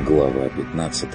Глава 15.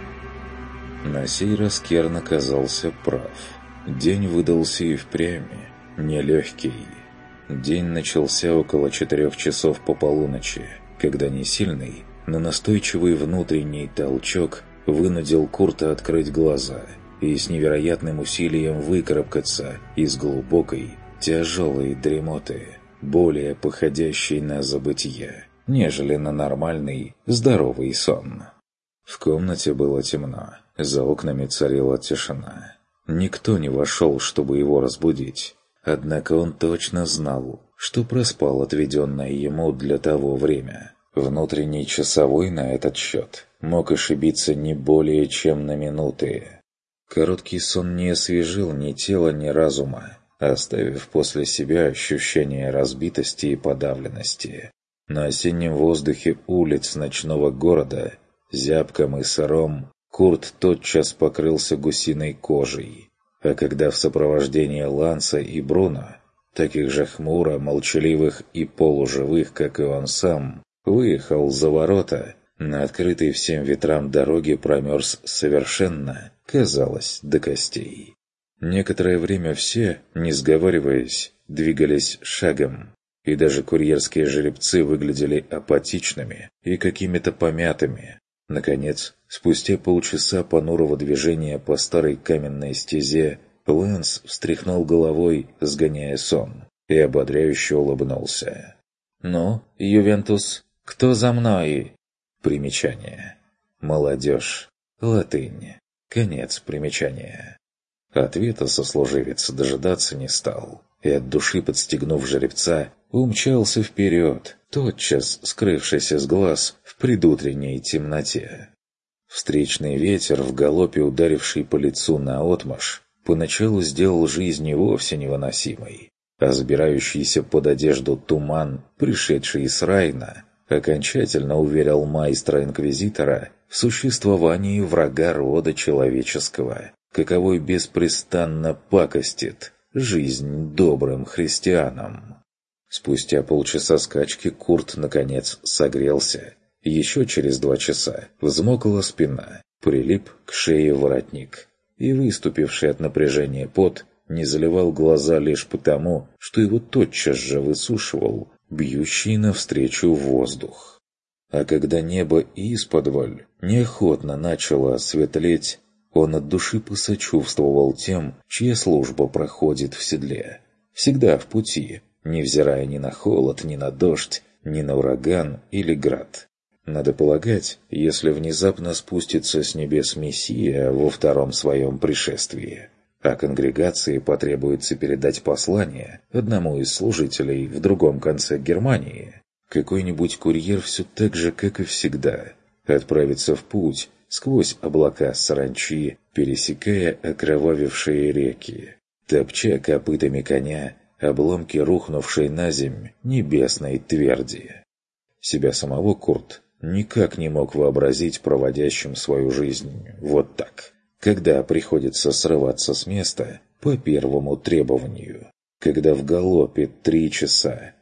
На сей раз Керн оказался прав. День выдался и впрямь нелегкий. День начался около 4 часов по полуночи, когда несильный, но настойчивый внутренний толчок вынудил Курта открыть глаза и с невероятным усилием выкарабкаться из глубокой, тяжелой дремоты, более походящей на забытье, нежели на нормальный, здоровый сон. В комнате было темно, за окнами царила тишина. Никто не вошел, чтобы его разбудить. Однако он точно знал, что проспал отведенное ему для того время. Внутренний часовой на этот счет мог ошибиться не более чем на минуты. Короткий сон не освежил ни тела, ни разума, оставив после себя ощущение разбитости и подавленности. На осеннем воздухе улиц ночного города, зябком и сыром, Курт тотчас покрылся гусиной кожей. А когда в сопровождении Ланса и Бруно, таких же хмуро, молчаливых и полуживых, как и он сам, выехал за ворота, на открытой всем ветрам дороге промерз совершенно, казалось, до костей. Некоторое время все, не сговариваясь, двигались шагом, и даже курьерские жеребцы выглядели апатичными и какими-то помятыми. Наконец, спустя полчаса понурого движения по старой каменной стезе, Ланс встряхнул головой, сгоняя сон, и ободряюще улыбнулся. «Ну, Ювентус, кто за мной?» Примечание. Молодежь. Латынь. Конец примечания. Ответа сослуживец дожидаться не стал, и от души подстегнув жеребца, умчался вперед, тотчас скрывшись из глаз в предутренней темноте. Встречный ветер, в галопе ударивший по лицу наотмашь, поначалу сделал жизнь и вовсе невыносимой, а забирающийся под одежду туман, пришедший с Райна, окончательно уверял майстра-инквизитора в существовании врага рода человеческого, каковой беспрестанно пакостит жизнь добрым христианам. Спустя полчаса скачки Курт, наконец, согрелся. Еще через 2 часа взмокла спина, прилип к шее воротник, и выступивший от напряжения пот не заливал глаза лишь потому, что его тотчас же высушивал бьющий навстречу воздух. А когда небо исподволь неохотно начало светлеть, он от души посочувствовал тем, чья служба проходит в седле. Всегда в пути, невзирая ни на холод, ни на дождь, ни на ураган или град. Надо полагать, если внезапно спустится с небес Мессия во втором своем пришествии, а конгрегации потребуется передать послание одному из служителей в другом конце Германии, какой-нибудь курьер все так же, как и всегда, отправится в путь сквозь облака саранчи, пересекая окровавившие реки, топча копытами коня обломки рухнувшей на земь небесной тверди. Себя самого Курт никак не мог вообразить проводящим свою жизнь вот так, когда приходится срываться с места по первому требованию, когда в галопе 3 часа,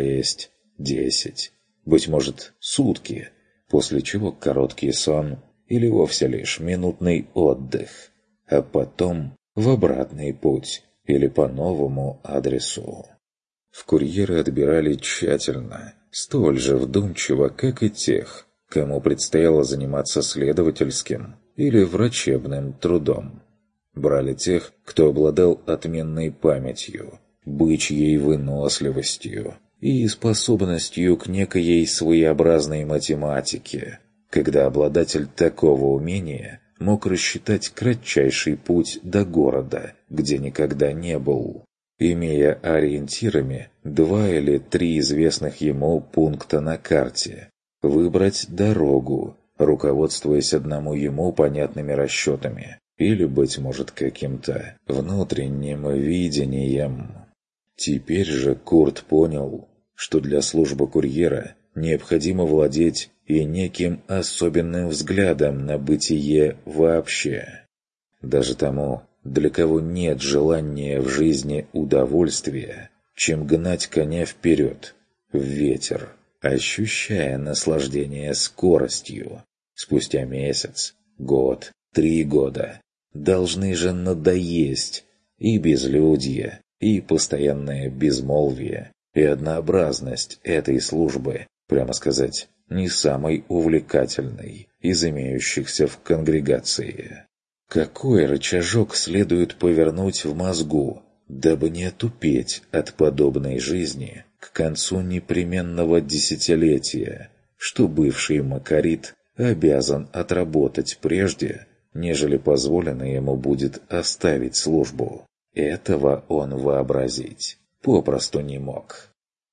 6, 10, быть может, сутки, после чего короткий сон или вовсе лишь минутный отдых, а потом в обратный путь или по новому адресу. В курьеры отбирали тщательно, столь же вдумчиво, как и тех, кому предстояло заниматься следовательским или врачебным трудом. Брали тех, кто обладал отменной памятью, бычьей выносливостью и способностью к некоей своеобразной математике, когда обладатель такого умения мог рассчитать кратчайший путь до города, где никогда не был, имея ориентирами 2 или 3 известных ему пункта на карте, выбрать дорогу, руководствуясь одному ему понятными расчетами или, быть может, каким-то внутренним видением. Теперь же Курт понял, что для службы курьера необходимо владеть и неким особенным взглядом на бытие вообще. Даже тому, для кого нет желания в жизни удовольствия, чем гнать коня вперед, в ветер, ощущая наслаждение скоростью, Спустя месяц, год, 3 года. Должны же надоесть и безлюдье, и постоянное безмолвие, и однообразность этой службы, прямо сказать, не самой увлекательной из имеющихся в конгрегации. Какой рычажок следует повернуть в мозгу, дабы не отупеть от подобной жизни к концу непременного десятилетия, что бывший макарит обязан отработать прежде, нежели позволено ему будет оставить службу? Этого он вообразить попросту не мог.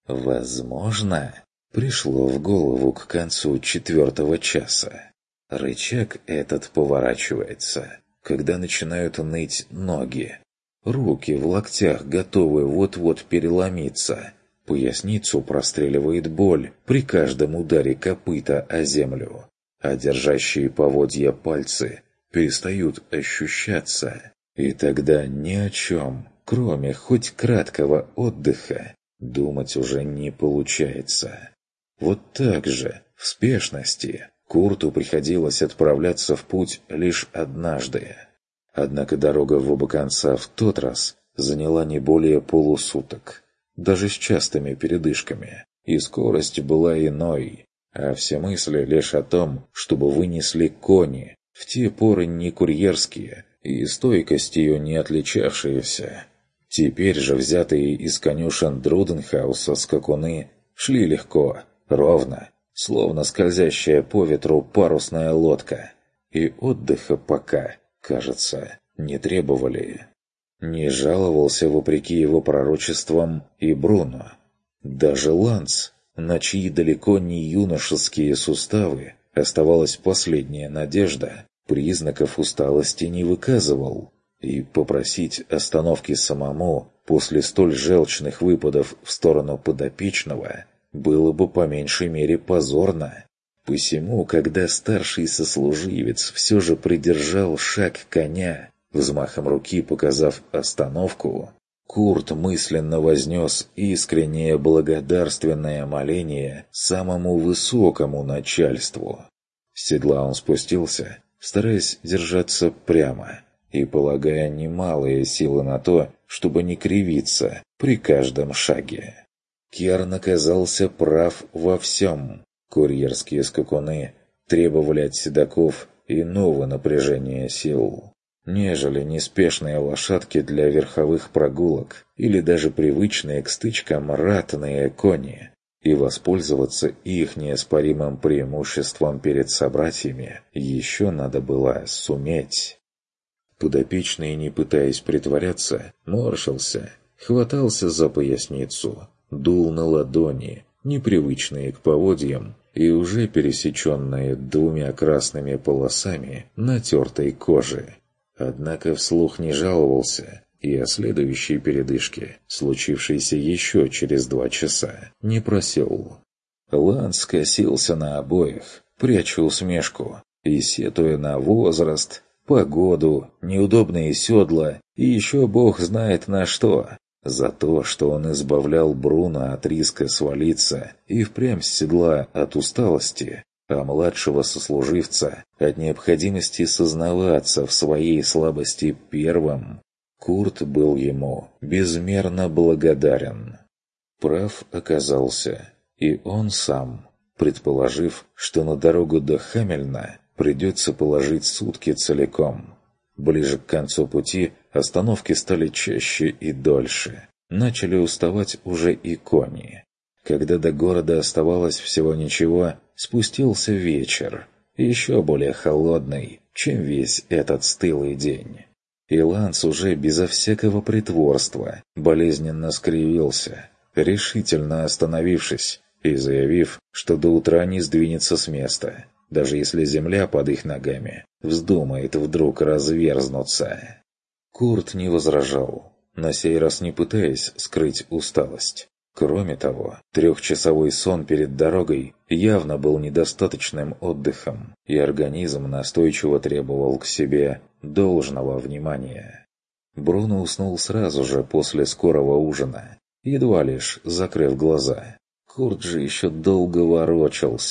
Возможно, пришло в голову к концу 4-го часа. Рычаг этот поворачивается, когда начинают ныть ноги. Руки в локтях готовы вот-вот переломиться. Поясницу простреливает боль при каждом ударе копыта о землю, а держащие поводья пальцы перестают ощущаться. И тогда ни о чем, кроме хоть краткого отдыха, думать уже не получается. Вот так же, в спешности, Курту приходилось отправляться в путь лишь однажды. Однако дорога в оба конца в тот раз заняла не более полусуток, даже с частыми передышками, и скорость была иной, а все мысли лишь о том, чтобы вынесли кони, в те поры не курьерские и стойкостью не отличавшиеся. Теперь же взятые из конюшен Друденхауса скакуны шли легко, ровно, словно скользящая по ветру парусная лодка, и отдыха пока, кажется, не требовали. Не жаловался, вопреки его пророчествам, и Бруно. Даже Ланс, на чьи далеко не юношеские суставы оставалась последняя надежда, признаков усталости не выказывал, и попросить остановки самому после столь желчных выпадов в сторону подопечного было бы по меньшей мере позорно. Посему, когда старший сослуживец все же придержал шаг коня, взмахом руки показав остановку, Курт мысленно вознес искреннее благодарственное моление самому высокому начальству. С седла он спустился, стараясь держаться прямо и полагая немалые силы на то, чтобы не кривиться при каждом шаге. Керн оказался прав во всем. Курьерские скакуны требовали от седаков иного напряжения сил, нежели неспешные лошадки для верховых прогулок или даже привычные к стычкам ратные кони, и воспользоваться их неоспоримым преимуществом перед собратьями еще надо было суметь. Подопечный, не пытаясь притворяться, морщился, хватался за поясницу, дул на ладони, непривычные к поводьям и уже пересеченные 2 красными полосами натертой кожи. Однако вслух не жаловался, и о следующей передышке, случившейся еще через 2 часа, не просил. Ланс скосился на обоих, пряча усмешку, и сетуя на возраст, погоду, неудобные седла и еще бог знает на что, за то, что он избавлял Бруно от риска свалиться и впрямь с седла от усталости, а младшего сослуживца от необходимости сознаваться в своей слабости первым, Курт был ему безмерно благодарен. Прав оказался и он сам, предположив, что на дорогу до Хамельна придется положить сутки целиком. Ближе к концу пути остановки стали чаще и дольше. Начали уставать уже и кони. Когда до города оставалось всего ничего, спустился вечер, еще более холодный, чем весь этот стылый день. И Ланс уже безо всякого притворства болезненно скривился, решительно остановившись и заявив, что до утра не сдвинется с места, даже если земля под их ногами вздумает вдруг разверзнуться. Курт не возражал, на сей раз не пытаясь скрыть усталость. Кроме того, 3-часовой сон перед дорогой явно был недостаточным отдыхом, и организм настойчиво требовал к себе должного внимания. Бруно уснул сразу же после скорого ужина, едва лишь закрыв глаза. Курт же еще долго ворочался,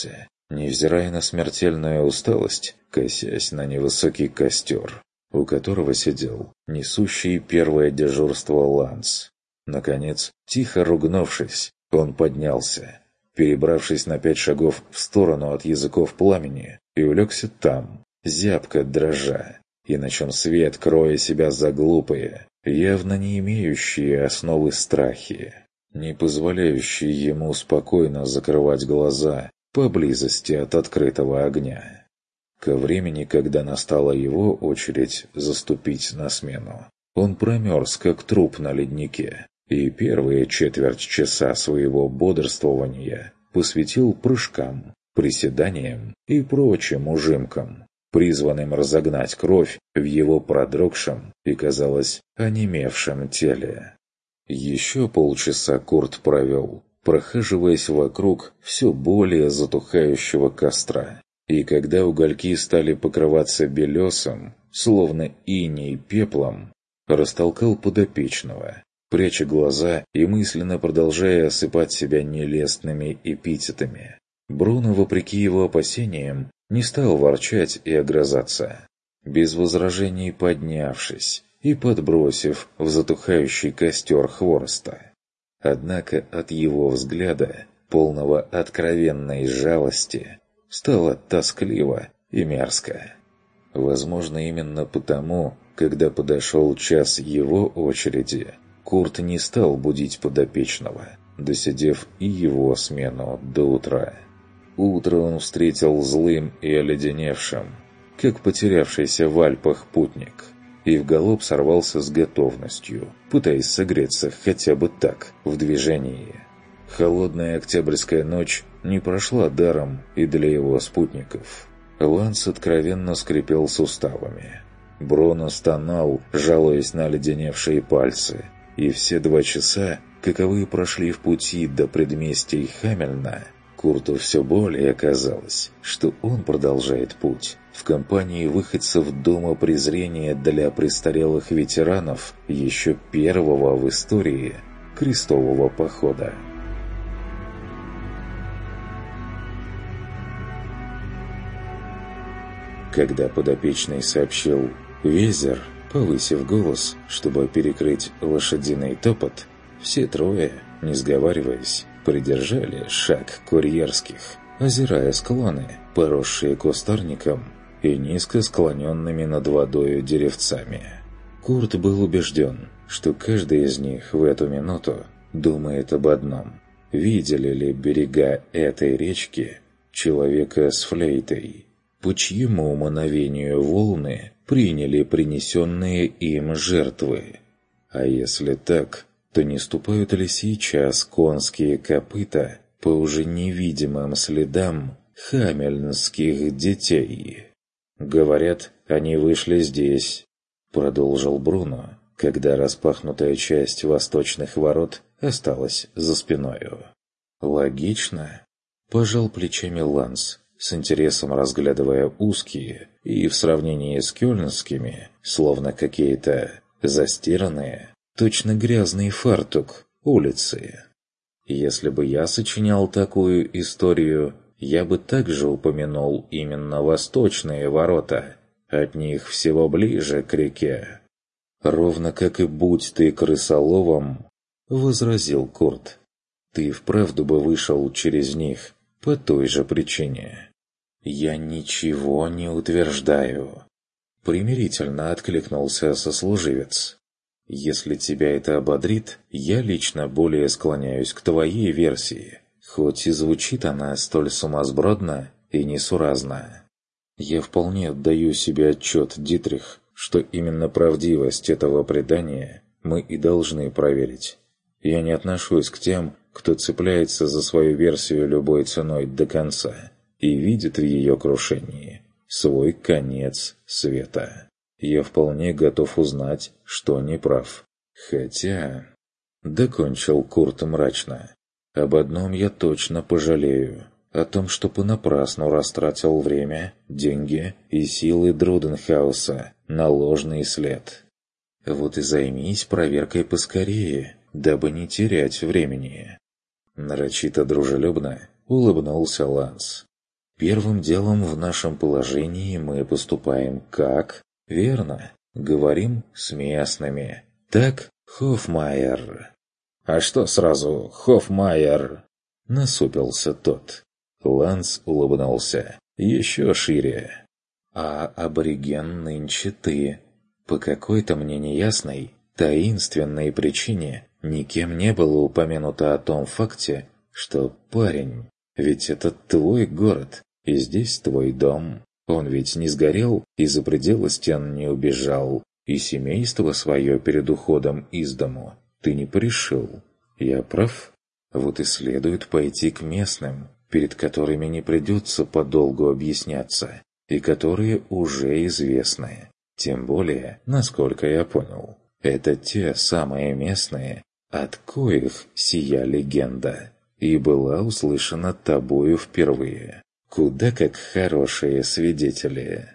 Невзирая на смертельную усталость, косясь на невысокий костер, у которого сидел несущий первое дежурство Ланс. Наконец, тихо ругнувшись, он поднялся, перебравшись на 5 шагов в сторону от языков пламени, и улегся там, зябко дрожа, и на чем свет, кроя себя за глупые, явно не имеющие основы страхи, не позволяющие ему спокойно закрывать глаза поблизости от открытого огня. Ко времени, когда настала его очередь заступить на смену, он промерз, как труп на леднике, и первые четверть часа своего бодрствования посвятил прыжкам, приседаниям и прочим ужимкам, призванным разогнать кровь в его продрогшем и, казалось, онемевшем теле. Еще полчаса Курт провел, прохаживаясь вокруг все более затухающего костра, и когда угольки стали покрываться белесом, словно иней пеплом, растолкал подопечного, пряча глаза и мысленно продолжая осыпать себя нелестными эпитетами. Бруно, вопреки его опасениям, не стал ворчать и огрызаться. Без возражений поднявшись и подбросив в затухающий костер хвороста. Однако от его взгляда, полного откровенной жалости, стало тоскливо и мерзко. Возможно, именно потому, когда подошел час его очереди, Курт не стал будить подопечного, досидев и его смену до утра. Утро он встретил злым и оледеневшим, как потерявшийся в Альпах путник, и вгалоп сорвался с готовностью, пытаясь согреться хотя бы так, в движении. Холодная октябрьская ночь не прошла даром и для его спутников. Ланс откровенно скрипел суставами. Бруно стонал, жалуясь на оледеневшие пальцы, и все 2 часа, каковы прошли в пути до предместий Хамельна, Курту все более казалось, что он продолжает путь в компании выходцев Дома презрения для престарелых ветеранов еще первого в истории крестового похода. Когда подопечный сообщил «Везер», повысив голос, чтобы перекрыть лошадиный топот, все трое, не сговариваясь, придержали шаг курьерских, озирая склоны, поросшие кустарником и низко склоненными над водою деревцами. Курт был убежден, что каждый из них в эту минуту думает об одном: видели ли берега этой речки человека с флейтой, по чьему мановению волны приняли принесенные им жертвы? А если так, то не ступают ли сейчас конские копыта по уже невидимым следам хамельнских детей? «Говорят, они вышли здесь», — продолжил Бруно, когда распахнутая часть восточных ворот осталась за спиною. «Логично», — пожал плечами Ланс, с интересом разглядывая узкие и, в сравнении с кёльнскими, словно какие-то застиранные, точно грязный фартук, улицы. Если бы я сочинял такую историю, я бы также упомянул именно восточные ворота, от них всего ближе к реке. «Ровно как и будь ты крысоловом», — возразил Курт, — «ты вправду бы вышел через них по той же причине». «Я ничего не утверждаю», — примирительно откликнулся сослуживец. «Если тебя это ободрит, я лично более склоняюсь к твоей версии, хоть и звучит она столь сумасбродно и несуразно. Я вполне отдаю себе отчет, Дитрих, что именно правдивость этого предания мы и должны проверить. Я не отношусь к тем, кто цепляется за свою версию любой ценой до конца и видит в ее крушении свой конец света. Я вполне готов узнать, что не прав. Хотя...» Докончил Курт мрачно. «Об одном я точно пожалею. О том, что понапрасну растратил время, деньги и силы Друденхауса на ложный след. Вот и займись проверкой поскорее, дабы не терять времени». Нарочито дружелюбно улыбнулся Ланс. Первым делом в нашем положении мы поступаем как? Верно, говорим с местными. Так, Хофмайер?» «А что сразу Хофмайер?» — насупился тот. Ланс улыбнулся еще шире. «А абориген нынче ты. По какой-то мне неясной, таинственной причине никем не было упомянуто о том факте, что парень, ведь это твой город, и здесь твой дом. Он ведь не сгорел и за пределы стен не убежал, и семейство свое перед уходом из дому ты не порешил. Я прав? Вот и следует пойти к местным, перед которыми не придется подолгу объясняться, и которые уже известны. Тем более, насколько я понял, это те самые местные, от коих сия легенда и была услышана тобою впервые. Куда как хорошие свидетели».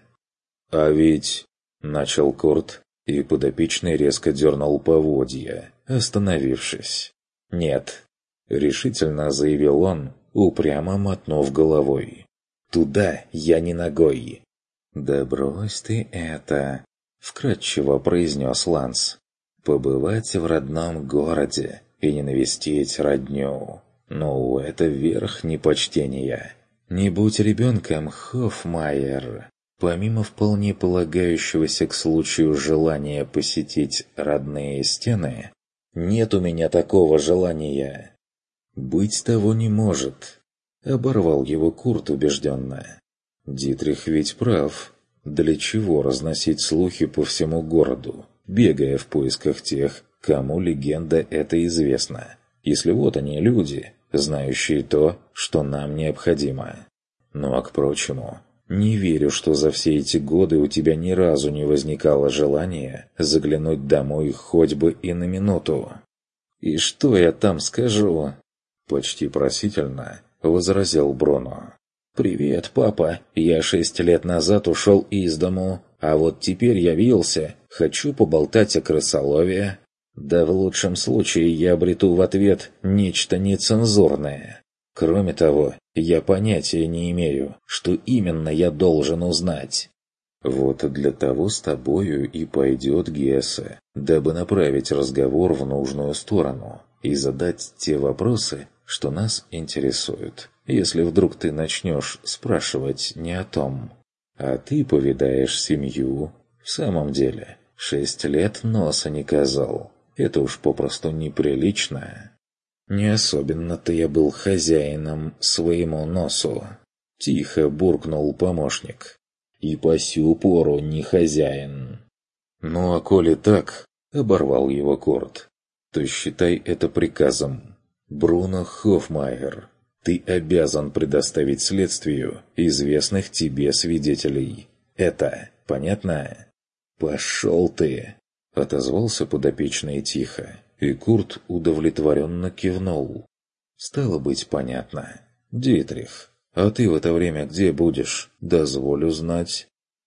«А ведь...» — начал Курт, и подопечный резко дернул поводья, остановившись. «Нет», — решительно заявил он, упрямо мотнув головой. «Туда я не ногой». «Да брось ты это», — вкратчиво произнес Ланс. «Побывать в родном городе и не навестить родню. Ну, это верх непочтения. Не будь ребенком, Хофмайер. Помимо вполне полагающегося к случаю желания посетить родные стены, нет у меня такого желания». «Быть того не может», — оборвал его Курт убежденно. «Дитрих ведь прав. Для чего разносить слухи по всему городу, бегая в поисках тех, кому легенда эта известна, если вот они люди, знающие то, что нам необходимо? Ну а к прочему, не верю, что за все эти годы у тебя ни разу не возникало желания заглянуть домой хоть бы и на минуту». «И что я там скажу?» — почти просительно возразил Бруно. «Привет, папа. Я 6 лет назад ушел из дому, а вот теперь явился. Хочу поболтать о крысолове. Да в лучшем случае я обрету в ответ нечто нецензурное. Кроме того, я понятия не имею, что именно я должен узнать». «Вот для того с тобою и пойдет Гессе, дабы направить разговор в нужную сторону и задать те вопросы, что нас интересуют, если вдруг ты начнешь спрашивать не о том. А ты повидаешь семью. В самом деле, 6 лет носа не казал. Это уж попросту неприлично». «Не особенно-то я был хозяином своему носу», — тихо буркнул помощник. «И по сю пору не хозяин». «Ну а коли так», — оборвал его Курт, — «то считай это приказом. Бруно Хофмайер, ты обязан предоставить следствию известных тебе свидетелей. Это понятно?» «Пошел ты!» — отозвался подопечный тихо, и Курт удовлетворенно кивнул. «Стало быть, понятно. Дитрих, а ты в это время где будешь? Дозволю знать».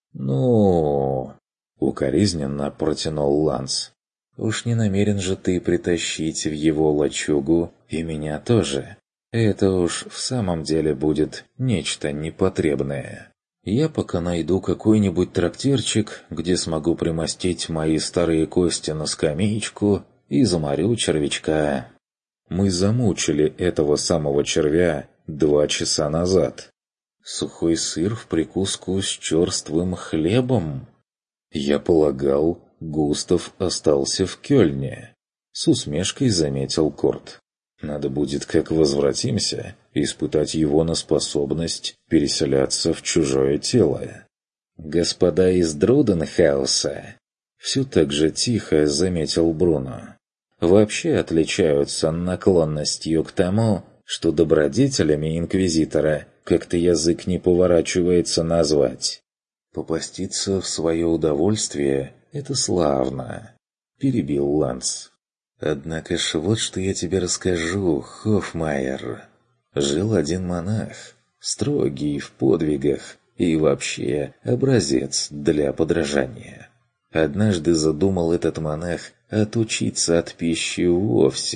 «Ну...» — укоризненно протянул Ланс. «Уж не намерен же ты притащить в его лачугу и меня тоже. Это уж в самом деле будет нечто непотребное. Я пока найду какой-нибудь трактирчик, где смогу примостить мои старые кости на скамеечку и заморю червячка». Мы замучили этого самого червя 2 часа назад. Сухой сыр в прикуску с черствым хлебом? Я полагал, Густав остался в Кёльне. С усмешкой заметил Курт. Надо будет, как возвратимся, испытать его на способность переселяться в чужое тело. «Господа из Друденхауса», — все так же тихо заметил Бруно, — «вообще отличаются наклонностью к тому, что добродетелями инквизитора как-то язык не поворачивается назвать. Попаститься в свое удовольствие — это славно», — перебил Ланс. «Однако ж вот что я тебе расскажу, Хофмайер. Жил один монах, строгий в подвигах и вообще образец для подражания. Однажды задумал этот монах отучиться от пищи вовсе,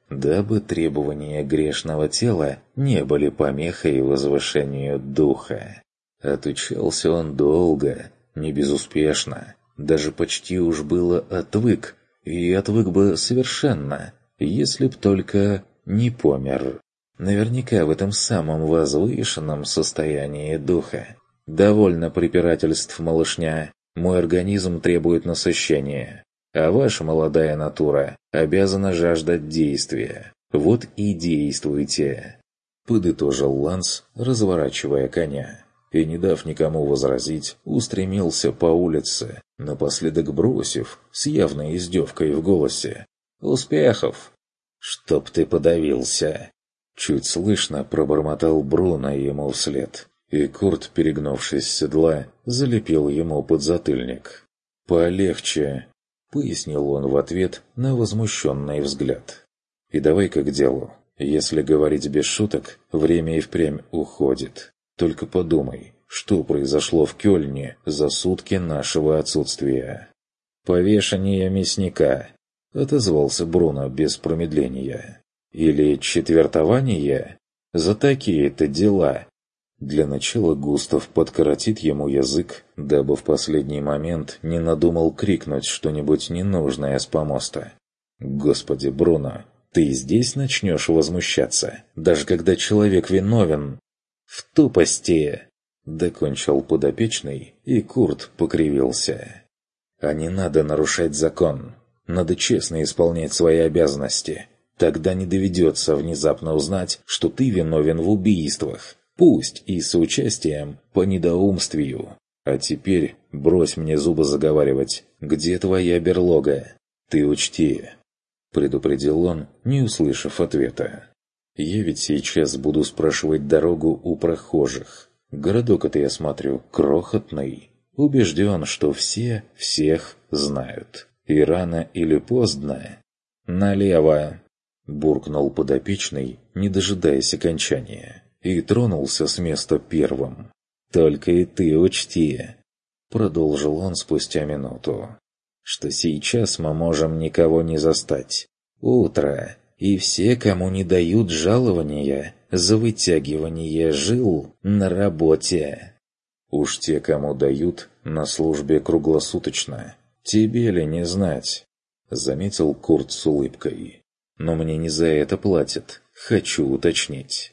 дабы требования грешного тела не были помехой возвышению духа. Отучался он долго, не безуспешно, даже почти уж было отвык, и отвык бы совершенно, если б только не помер. Наверняка в этом самом возвышенном состоянии духа. Довольно препирательств, малышня. Мой организм требует насыщения, а ваша молодая натура обязана жаждать действия. Вот и действуйте. Подытожил Ланс, разворачивая коня. И, не дав никому возразить, устремился по улице, напоследок бросив, с явной издевкой в голосе: «Успехов!» «Чтоб ты подавился!» Чуть слышно пробормотал Бруно ему вслед, и Курт, перегнувшись с седла, залепил ему подзатыльник. «Полегче!» — пояснил он в ответ на возмущенный взгляд. «И давай-ка к делу. Если говорить без шуток, время и впрямь уходит. Только подумай, что произошло в Кёльне за сутки нашего отсутствия». «Повешение мясника», — отозвался Бруно без промедления. «Или четвертование? За такие-то дела». Для начала Густав подкоротит ему язык, дабы в последний момент не надумал крикнуть что-нибудь ненужное с помоста. «Господи, Бруно, ты здесь начнешь возмущаться, даже когда человек виновен?» «В тупости!» — докончил подопечный, и Курт покривился. «А не надо нарушать закон. Надо честно исполнять свои обязанности. Тогда не доведется внезапно узнать, что ты виновен в убийствах, пусть и с участием по недоумствию. А теперь брось мне зубы заговаривать. Где твоя берлога? Ты учти!» — предупредил он, не услышав ответа. «Я ведь сейчас буду спрашивать дорогу у прохожих. Городок это, я смотрю, крохотный. Убежден, что все всех знают. И рано или поздно...» «Налево!» — буркнул подопечный, не дожидаясь окончания, и тронулся с места первым. «Только и ты учти!» — продолжил он спустя минуту. «Что сейчас мы можем никого не застать. Утро!» И все, кому не дают жалования за вытягивание жил на работе. Уж те, кому дают, на службе круглосуточно. Тебе ли не знать? Заметил Курт с улыбкой. Но мне не за это платят, хочу уточнить.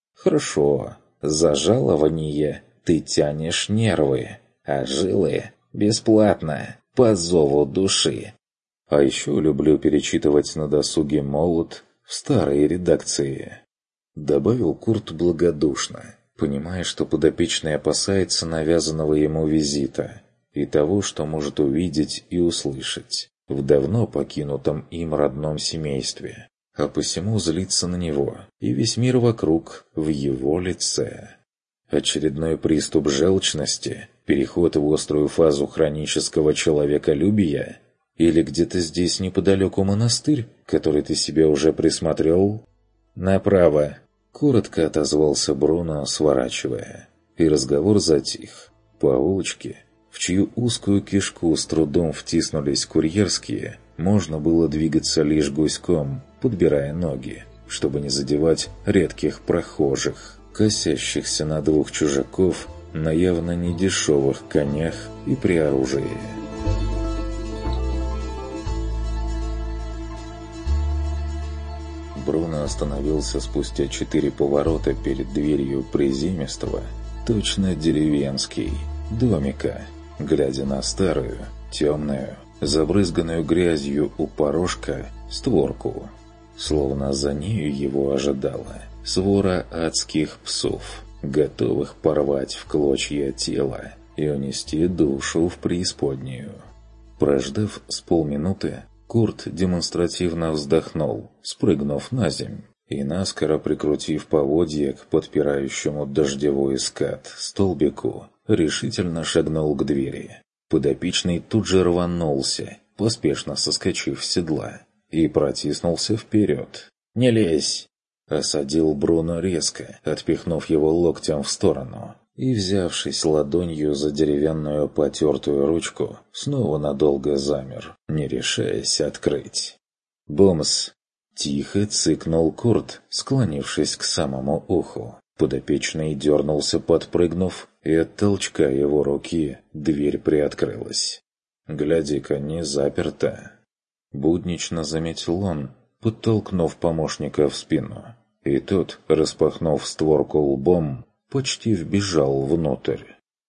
Хорошо, за жалование ты тянешь нервы, а жилы бесплатно, по зову души. А еще люблю перечитывать на досуге «Молот» в старой редакции. Добавил Курт благодушно, понимая, что подопечный опасается навязанного ему визита и того, что может увидеть и услышать в давно покинутом им родном семействе, а посему злится на него и весь мир вокруг в его лице. Очередной приступ желчности, переход в острую фазу хронического человеколюбия. Или где-то здесь неподалеку монастырь, который ты себе уже присмотрел?» «Направо!» — коротко отозвался Бруно, сворачивая. И разговор затих. По улочке, в чью узкую кишку с трудом втиснулись курьерские, можно было двигаться лишь гуськом, подбирая ноги, чтобы не задевать редких прохожих, косящихся на двух чужаков на явно недешевых конях и при оружии. Бруно остановился спустя 4 поворота перед дверью приземистого, точно деревенский, домика, глядя на старую, темную, забрызганную грязью у порожка створку. Словно за нею его ожидала свора адских псов, готовых порвать в клочья тело и унести душу в преисподнюю. Прождав с полминуты, Курт демонстративно вздохнул, спрыгнув на земь, и, наскоро прикрутив поводья к подпирающему дождевой скат столбику, решительно шагнул к двери. Подопечный тут же рванулся, поспешно соскочив с седла, и протиснулся вперед. «Не лезь!» — осадил Бруно резко, отпихнув его локтем в сторону. И, взявшись ладонью за деревянную потертую ручку, снова надолго замер, не решаясь открыть. «Бумс!» Тихо цыкнул Курт, склонившись к самому уху. Подопечный дернулся, подпрыгнув, и от толчка его руки дверь приоткрылась. «Гляди-ка, не заперта!» Буднично заметил он, подтолкнув помощника в спину. И тот, распахнув створку лбом, почти вбежал внутрь.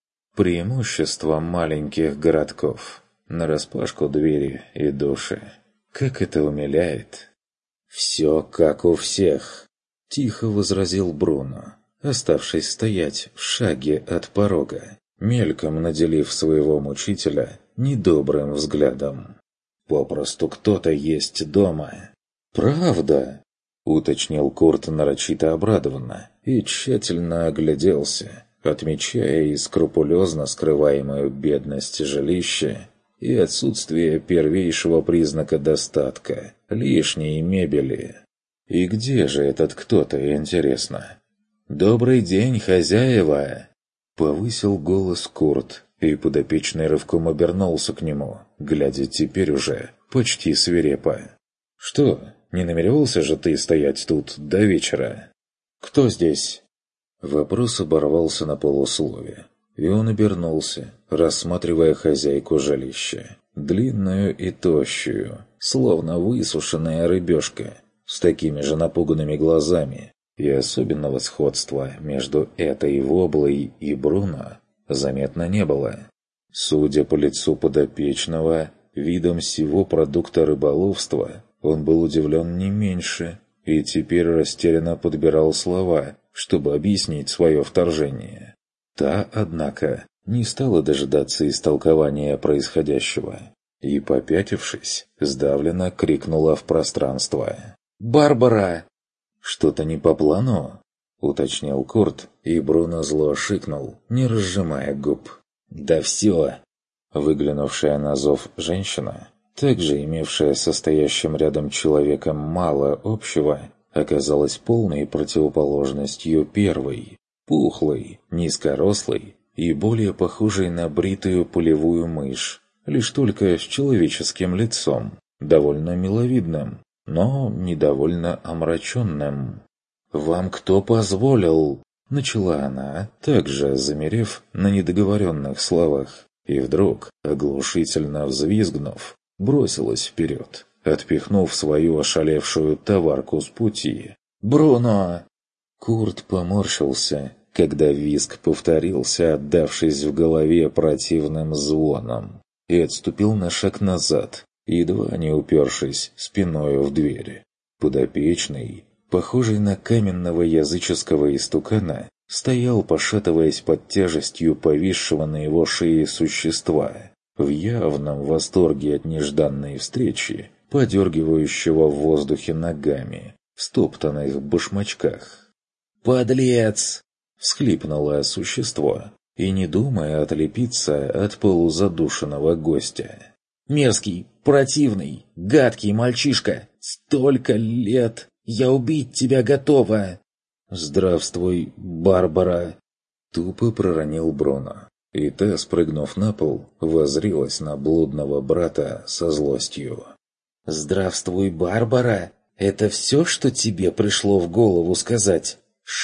Преимущество маленьких городков. Нараспашку двери и души. Как это умиляет! «Все как у всех!» — тихо возразил Бруно, оставшись стоять в шаге от порога, мельком наделив своего мучителя недобрым взглядом. «Попросту кто-то есть дома». «Правда?» — уточнил Курт нарочито обрадованно и тщательно огляделся, отмечая и скрупулезно скрываемую бедность жилища, и отсутствие первейшего признака достатка – лишней мебели. И где же этот кто-то, интересно? «Добрый день, хозяева!» – повысил голос Курт, и подопечный рывком обернулся к нему, глядя теперь уже почти свирепо. «Что, не намеревался же ты стоять тут до вечера?» «Кто здесь?» Вопрос оборвался на полуслове. И он обернулся, рассматривая хозяйку жилища. Длинную и тощую, словно высушенная рыбешка, с такими же напуганными глазами. И особенного сходства между этой воблой и Бруно заметно не было. Судя по лицу подопечного, видом всего продукта рыболовства, он был удивлен не меньше, и теперь растерянно подбирал слова, чтобы объяснить свое вторжение. Та, однако, не стала дожидаться истолкования происходящего и, попятившись, сдавленно крикнула в пространство. «Барбара!» «Что-то не по плану?» — уточнил Курт, и Бруно зло шикнул, не разжимая губ. «Да все!» Выглянувшая на зов женщина, также имевшая со стоящим рядом человеком мало общего, оказалась полной противоположностью первой. Пухлый, низкорослый и более похожий на бритую полевую мышь, лишь только с человеческим лицом, довольно миловидным, но недовольно омраченным. «Вам кто позволил?» — начала она, также замерев на недоговоренных словах, и вдруг, оглушительно взвизгнув, бросилась вперед, отпихнув свою ошалевшую товарку с пути. «Бруно!» Курт поморщился, когда визг повторился, отдавшись в голове противным звоном, и отступил на шаг назад, едва не упершись спиною в дверь. Подопечный, похожий на каменного языческого истукана, стоял, пошатываясь под тяжестью повисшего на его шее существа, в явном восторге от нежданной встречи, подергивающего в воздухе ногами, в стоптанных башмачках. «Подлец!» — всхлипнуло существо, и не думая отлепиться от полузадушенного гостя. «Мерзкий, противный, гадкий мальчишка! Столько лет! Я убить тебя готова!» «Здравствуй, Барбара!» — тупо проронил Бруно, и та, спрыгнув на пол, воззрилась на блудного брата со злостью. «Здравствуй, Барбара! Это все, что тебе пришло в голову сказать?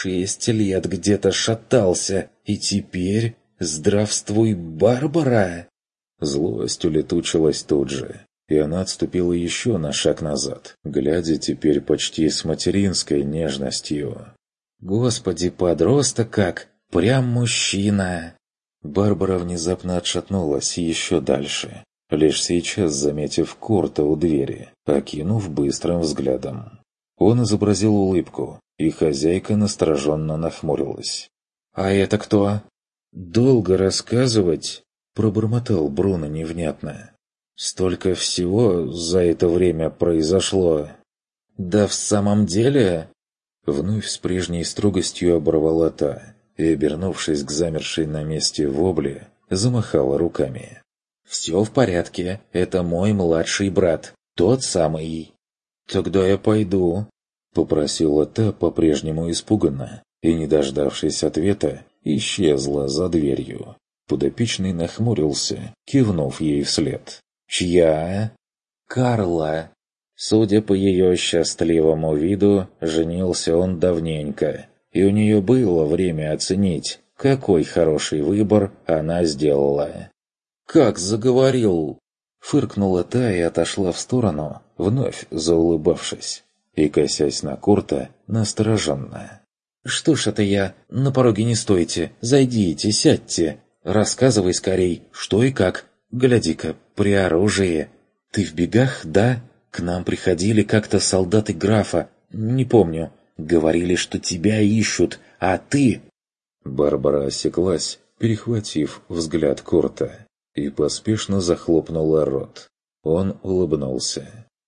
6 лет где-то шатался, и теперь здравствуй, Барбара!» Злость улетучилась тут же, и она отступила еще на шаг назад, глядя теперь почти с материнской нежностью. «Господи, подросток как! Прям мужчина!» Барбара внезапно отшатнулась еще дальше, лишь сейчас заметив Курта у двери, окинув быстрым взглядом. Он изобразил улыбку, и хозяйка настороженно нахмурилась. «А это кто?» «Долго рассказывать?» — пробормотал Бруно невнятно. «Столько всего за это время произошло». «Да в самом деле?» Вновь с прежней строгостью оборвала та, и, обернувшись к замершей на месте вобле, замахала руками. «Все в порядке, это мой младший брат, тот самый». «Тогда я пойду», — попросила та по-прежнему испуганно, и, не дождавшись ответа, исчезла за дверью. Подопечный нахмурился, кивнув ей вслед. «Чья?» «Карла», — Судя по ее счастливому виду, женился он давненько, и у нее было время оценить, какой хороший выбор она сделала. «Как заговорил!» — фыркнула та и отошла в сторону, вновь заулыбавшись, и косясь на Курта настороженно. «Что ж это я? На пороге не стойте, зайдите, сядьте, рассказывай скорей, что и как. Гляди-ка, при оружии. Ты в бегах, да? К нам приходили как-то солдаты графа, не помню. Говорили, что тебя ищут, а ты...» Барбара осеклась, перехватив взгляд Курта, и поспешно захлопнула рот. Он улыбнулся.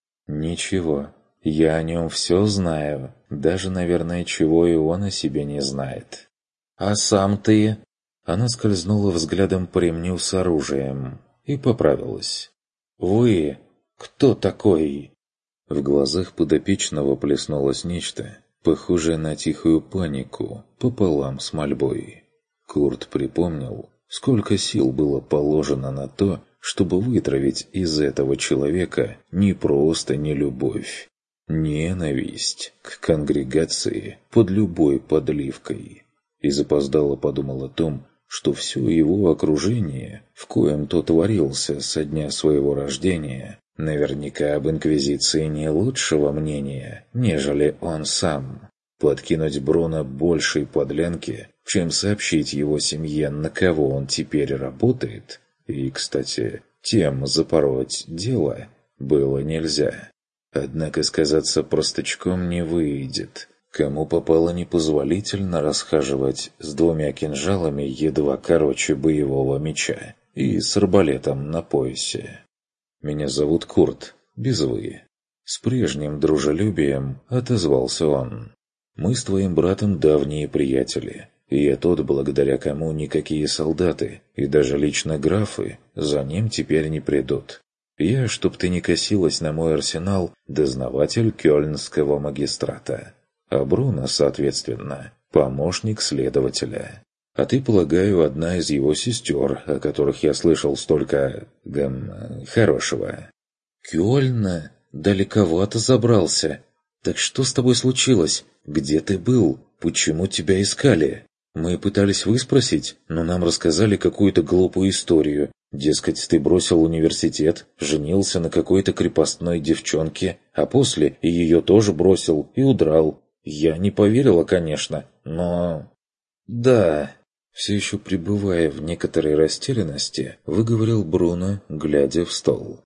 «Ничего, я о нем все знаю, даже, наверное, чего и он о себе не знает». «А сам ты...» Она скользнула взглядом по ремню с оружием и поправилась. «Вы... кто такой?» В глазах подопечного плеснулось нечто, похожее на тихую панику, пополам с мольбой. Курт припомнил, сколько сил было положено на то, чтобы вытравить из этого человека не просто нелюбовь, ненависть к конгрегации под любой подливкой. И запоздало подумал о том, что все его окружение, в коем тот варился со дня своего рождения, наверняка об Инквизиции не лучшего мнения, нежели он сам. Подкинуть Бруно большей подлянки, чем сообщить его семье, на кого он теперь работает, и, кстати, тем запороть дело было нельзя. Однако сказаться простачком не выйдет. Кому попало непозволительно расхаживать с 2 кинжалами едва короче боевого меча и с арбалетом на поясе. «Меня зовут Курт, без «вы». С прежним дружелюбием отозвался он. «Мы с твоим братом давние приятели, и я тот, благодаря кому никакие солдаты, и даже лично графы, за ним теперь не придут. Я, чтоб ты не косилась на мой арсенал, дознаватель кёльнского магистрата. А Бруно, соответственно, помощник следователя. А ты, полагаю, одна из его сестер, о которых я слышал столько... хорошего». «Кёльна? Далековато забрался. Так что с тобой случилось? Где ты был? Почему тебя искали? Мы пытались выспросить, но нам рассказали какую-то глупую историю. Дескать, ты бросил университет, женился на какой-то крепостной девчонке, а после и ее тоже бросил и удрал. Я не поверила, конечно, но...» «Да...» Все еще пребывая в некоторой растерянности, выговорил Бруно, глядя в стол.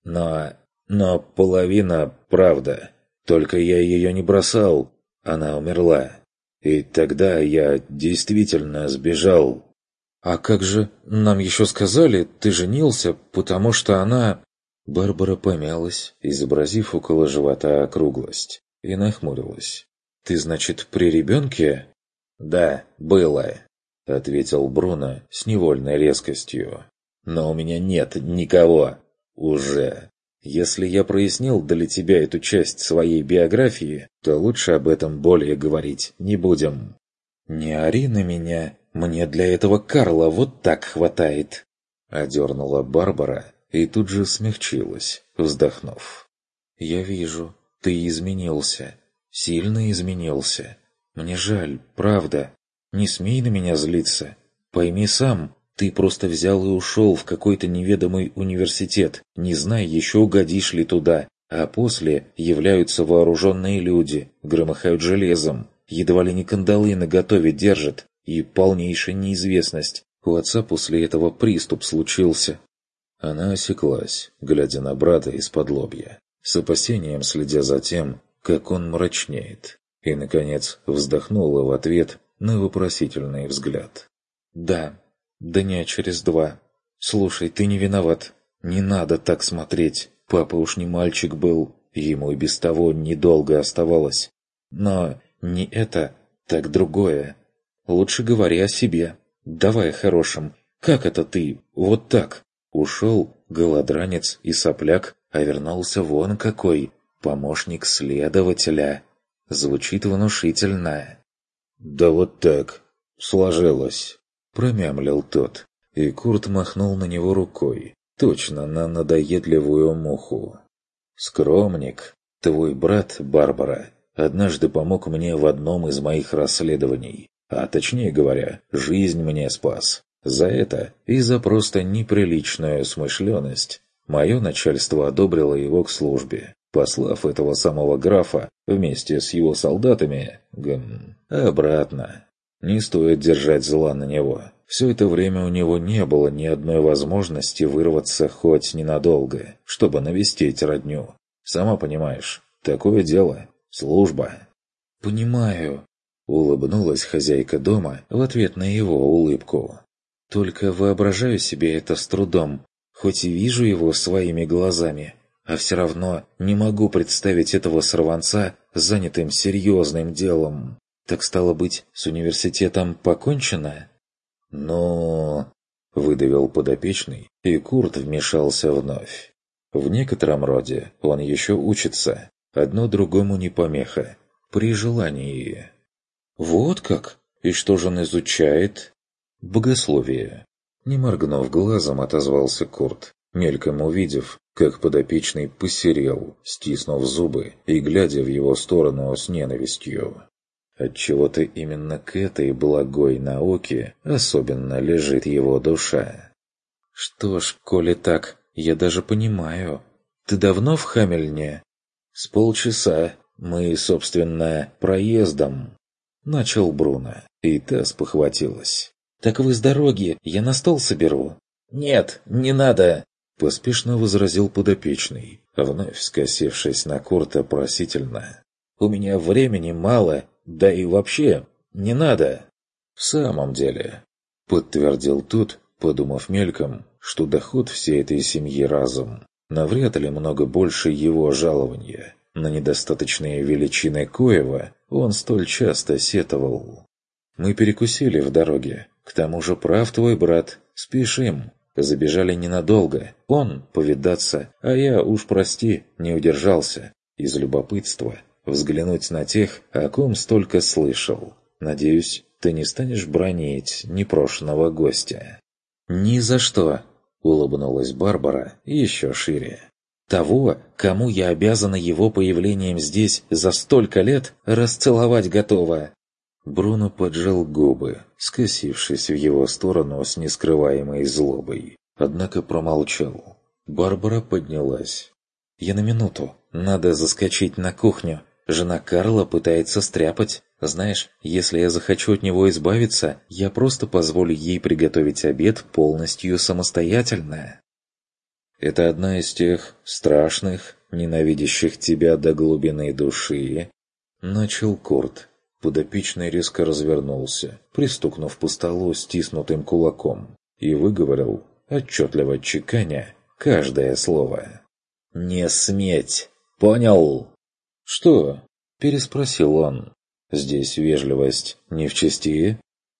Но половина правда. Только я ее не бросал. Она умерла. И тогда я действительно сбежал». «А как же, нам еще сказали, ты женился, потому что она...» Барбара помялась, изобразив около живота округлость, и нахмурилась. «Ты, значит, при ребенке?» «Да, было», — ответил Бруно с невольной резкостью. «Но у меня нет никого. Уже. Если я прояснил для тебя эту часть своей биографии, то лучше об этом более говорить не будем». «Не ори на меня, мне для этого Карла вот так хватает», — одернула Барбара и тут же смягчилась, вздохнув. «Я вижу, ты изменился, сильно изменился. Мне жаль, правда. Не смей на меня злиться. Пойми сам, ты просто взял и ушел в какой-то неведомый университет, не зная еще, угодишь ли туда, а после являются вооруженные люди, громыхают железом, едва ли не кандалы наготове держат, и полнейшая неизвестность. У отца после этого приступ случился». Она осеклась, глядя на брата из-под лобья, с опасением следя за тем, как он мрачнеет, и, наконец, вздохнула в ответ на вопросительный взгляд. «Да, дня через 2. Слушай, ты не виноват. Не надо так смотреть. Папа уж не мальчик был, ему и без того недолго оставалось. Но не это, так другое. Лучше говори о себе. Давай о хорошем. Как это ты, вот так? Ушел, голодранец и сопляк, а вернулся вон какой, помощник следователя. Звучит внушительно». «Да вот так. Сложилось», — промямлил тот, и Курт махнул на него рукой, точно на надоедливую муху. «Скромник, Твой брат, Барбара, однажды помог мне в одном из моих расследований, а точнее говоря, жизнь мне спас. За это и за просто неприличную смышленность мое начальство одобрило его к службе, послав этого самого графа вместе с его солдатами обратно. Не стоит держать зла на него. Все это время у него не было ни одной возможности вырваться хоть ненадолго, чтобы навестить родню. Сама понимаешь, такое дело. Служба. «Понимаю», — улыбнулась хозяйка дома в ответ на его улыбку. «Только воображаю себе это с трудом, хоть и вижу его своими глазами, а все равно не могу представить этого сорванца занятым серьезным делом. Так стало быть, с университетом покончено?» «Ну...» — выдавил подопечный, и Курт вмешался вновь. «В некотором роде он еще учится, одно другому не помеха, при желании». «Вот как? И что же он изучает?» «Богословие». Не моргнув глазом, отозвался Курт, мельком увидев, как подопечный посерел, стиснув зубы и глядя в его сторону с ненавистью. Отчего-то именно к этой благой науке особенно лежит его душа. «Что ж, коли так, я даже понимаю. Ты давно в Хамельне?» «С полчаса. Мы, собственно, проездом», — начал Бруно, и та спохватилась. «Так вы с дороги, я на стол соберу». «Нет, не надо», — поспешно возразил подопечный, вновь скосившись на Курта просительно. «У меня времени мало, да и вообще не надо». «В самом деле», — подтвердил тот, подумав мельком, что доход всей этой семьи разом навряд ли много больше его жалования. На недостаточные величины коего он столь часто сетовал. «Мы перекусили в дороге. К тому же прав твой брат. Спешим. Забежали ненадолго. Он повидаться, а я, уж прости, не удержался. Из любопытства взглянуть на тех, о ком столько слышал. Надеюсь, ты не станешь бранить непрошенного гостя». «Ни за что!» — улыбнулась Барбара еще шире. «Того, кому я обязана его появлением здесь за столько лет, расцеловать готова!» Бруно поджал губы, скосившись в его сторону с нескрываемой злобой, однако промолчал. Барбара поднялась. «Я на минуту. Надо заскочить на кухню. Жена Карла пытается стряпать. Знаешь, если я захочу от него избавиться, я просто позволю ей приготовить обед полностью самостоятельно». «Это одна из тех страшных, ненавидящих тебя до глубины души», — начал Курт. Подопечный резко развернулся, пристукнув по столу стиснутым кулаком, и выговорил, отчетливо чеканя, каждое слово. «Не сметь! Понял?» «Что?» – переспросил он. «Здесь вежливость не в чести?»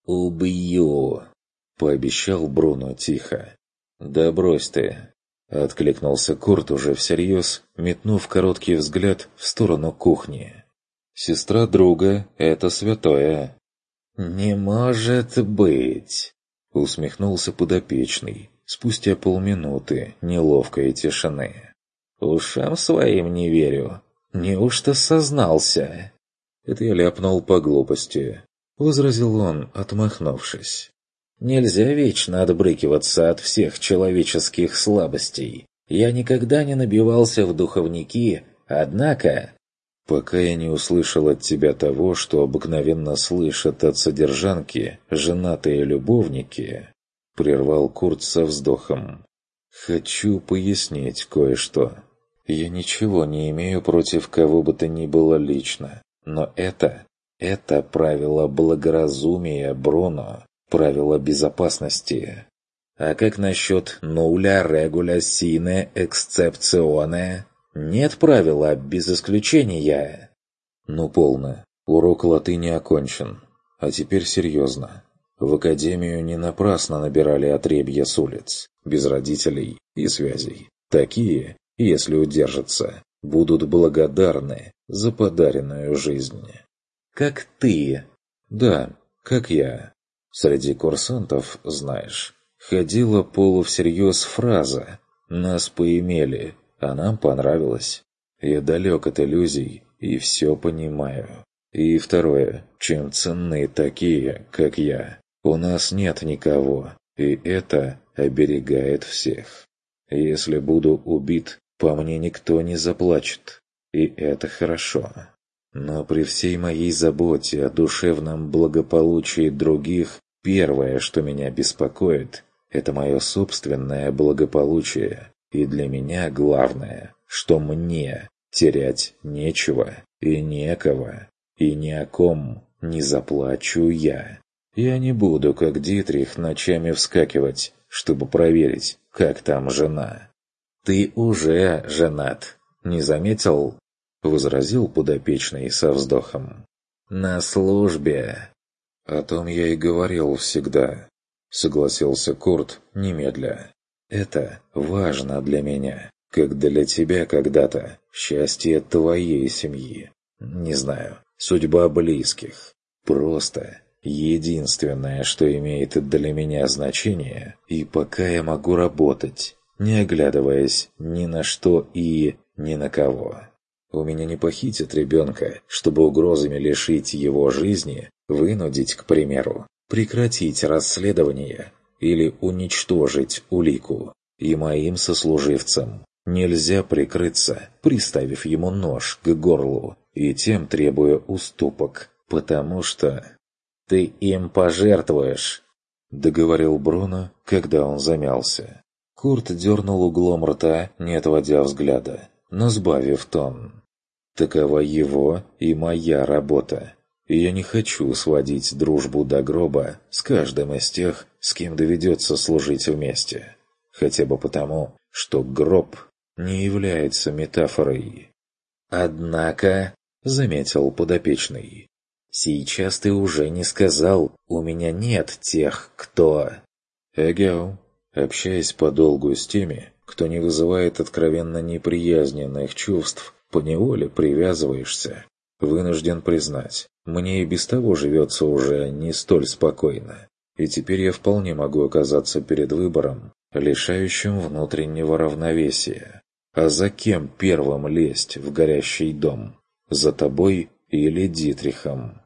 «Убью!» – пообещал Бруно тихо. «Да брось ты!» – откликнулся Курт уже всерьез, метнув короткий взгляд в сторону кухни. «Сестра друга — это святое». «Не может быть!» — усмехнулся подопечный, спустя полминуты неловкой тишины. «Ушам своим не верю. Неужто сознался?» «Это я ляпнул по глупости», — возразил он, отмахнувшись. «Нельзя вечно отбрыкиваться от всех человеческих слабостей. Я никогда не набивался в духовники, однако...» «Пока я не услышал от тебя того, что обыкновенно слышат от содержанки женатые любовники», — прервал Курт со вздохом. «Хочу пояснить кое-что. Я ничего не имею против кого бы то ни было лично, но это правило благоразумия, Бруно, правило безопасности. А как насчет «нуля регуля сине эксцепционе»? Нет правила без исключения. Ну, полно. Урок латыни окончен. А теперь серьезно. В академию не напрасно набирали отребья с улиц, без родителей и связей. Такие, если удержатся, будут благодарны за подаренную жизнь. Как ты. Да, как я. Среди курсантов, знаешь, ходила полувсерьез фраза «нас поимели». А нам понравилось. Я далек от иллюзий и все понимаю. И второе, чем ценны такие, как я. У нас нет никого, и это оберегает всех. Если буду убит, по мне никто не заплачет, и это хорошо. Но при всей моей заботе о душевном благополучии других, первое, что меня беспокоит, это мое собственное благополучие. И для меня главное, что мне терять нечего и некого, и ни о ком не заплачу я. Я не буду, как Дитрих, ночами вскакивать, чтобы проверить, как там жена. «Ты уже женат, не заметил?» — возразил подопечный со вздохом. «На службе». «О том я и говорил всегда», — согласился Курт немедля. «Это важно для меня, как для тебя когда-то, счастье твоей семьи. Не знаю, судьба близких. Просто единственное, что имеет для меня значение, и пока я могу работать, не оглядываясь ни на что и ни на кого. У меня не похитят ребенка, чтобы угрозами лишить его жизни, вынудить, к примеру, прекратить расследование или уничтожить улику. И моим сослуживцам нельзя прикрыться, приставив ему нож к горлу и тем требуя уступок, потому что... «Ты им пожертвуешь», — договорил Бруно, когда он замялся. Курт дернул углом рта, не отводя взгляда, но сбавив тон. «Такова его и моя работа. И я не хочу сводить дружбу до гроба с каждым из тех, с кем доведется служить вместе. Хотя бы потому, что гроб не является метафорой». «Однако», — заметил подопечный, — «сейчас ты уже не сказал, у меня нет тех, кто...» «Эгеу, общаясь подолгу с теми, кто не вызывает откровенно неприязненных чувств, поневоле привязываешься. Вынужден признать, мне и без того живется уже не столь спокойно. И теперь я вполне могу оказаться перед выбором, лишающим внутреннего равновесия. А за кем первым лезть в горящий дом? За тобой или Дитрихом?»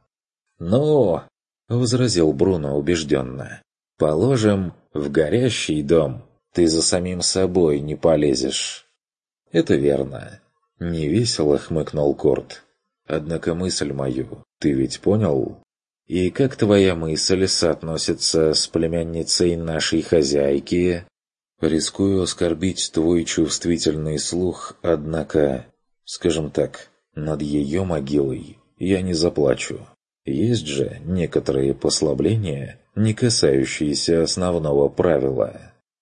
«Ну!» — возразил Бруно убежденно. «Положим, в горящий дом ты за самим собой не полезешь». «Это верно». Невесело хмыкнул Курт. «Однако мысль мою ты ведь понял? И как твоя мысль соотносится с племянницей нашей хозяйки?» «Рискую оскорбить твой чувствительный слух, однако, скажем так, над ее могилой я не заплачу. Есть же некоторые послабления, не касающиеся основного правила».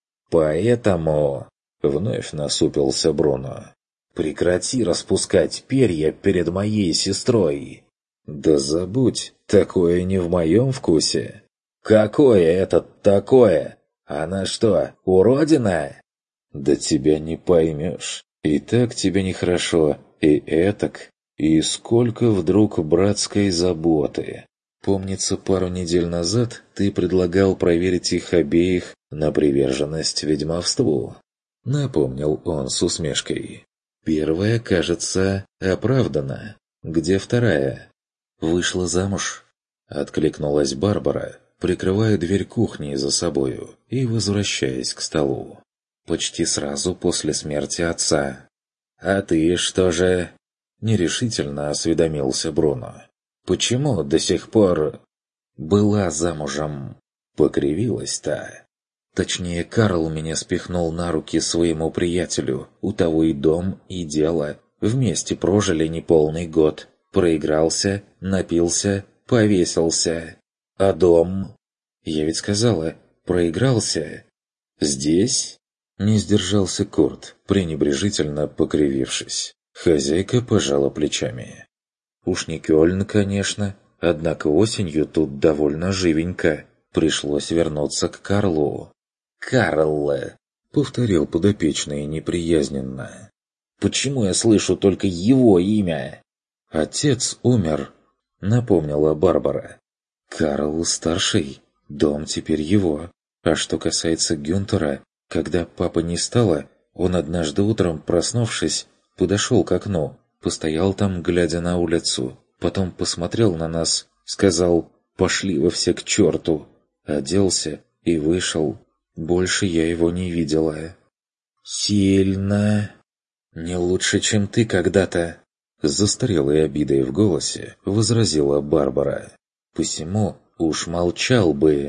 «Поэтому...» — вновь насупился Бруно. «Прекрати распускать перья перед моей сестрой!» «Да забудь, такое не в моем вкусе!» «Какое это такое? Она что, уродина?» «Да тебя не поймешь. И так тебе нехорошо, и этак, и сколько вдруг братской заботы. Помнится, пару недель назад ты предлагал проверить их обеих на приверженность ведьмовству», — напомнил он с усмешкой. «Первая, кажется, оправдана. Где вторая?» «Вышла замуж», — откликнулась Барбара, прикрывая дверь кухни за собою и возвращаясь к столу. «Почти сразу после смерти отца». «А ты что же?» — нерешительно осведомился Бруно. «Почему до сих пор...» «Была замужем», — покривилась та. Точнее, Карл меня спихнул на руки своему приятелю. У того и дом, и дело. Вместе прожили неполный год. Проигрался, напился, повесился. А дом? Я ведь сказала, проигрался. Здесь? Не сдержался Курт, пренебрежительно покривившись. Хозяйка пожала плечами. Уж не Кёльн, конечно, однако осенью тут довольно живенько. Пришлось вернуться к Карлу. «Карл!» — повторил подопечный неприязненно. «Почему я слышу только его имя?» «Отец умер», — напомнила Барбара. «Карл старший, дом теперь его. А что касается Гюнтера, когда папы не стало, он однажды утром, проснувшись, Подошел к окну, постоял там, глядя на улицу, потом посмотрел на нас, сказал «пошли вы все к черту», оделся и вышел. Больше я его не видела. «Сильно. Не лучше, чем ты когда-то», — с застарелой обидой в голосе возразила Барбара. «Посему уж молчал бы.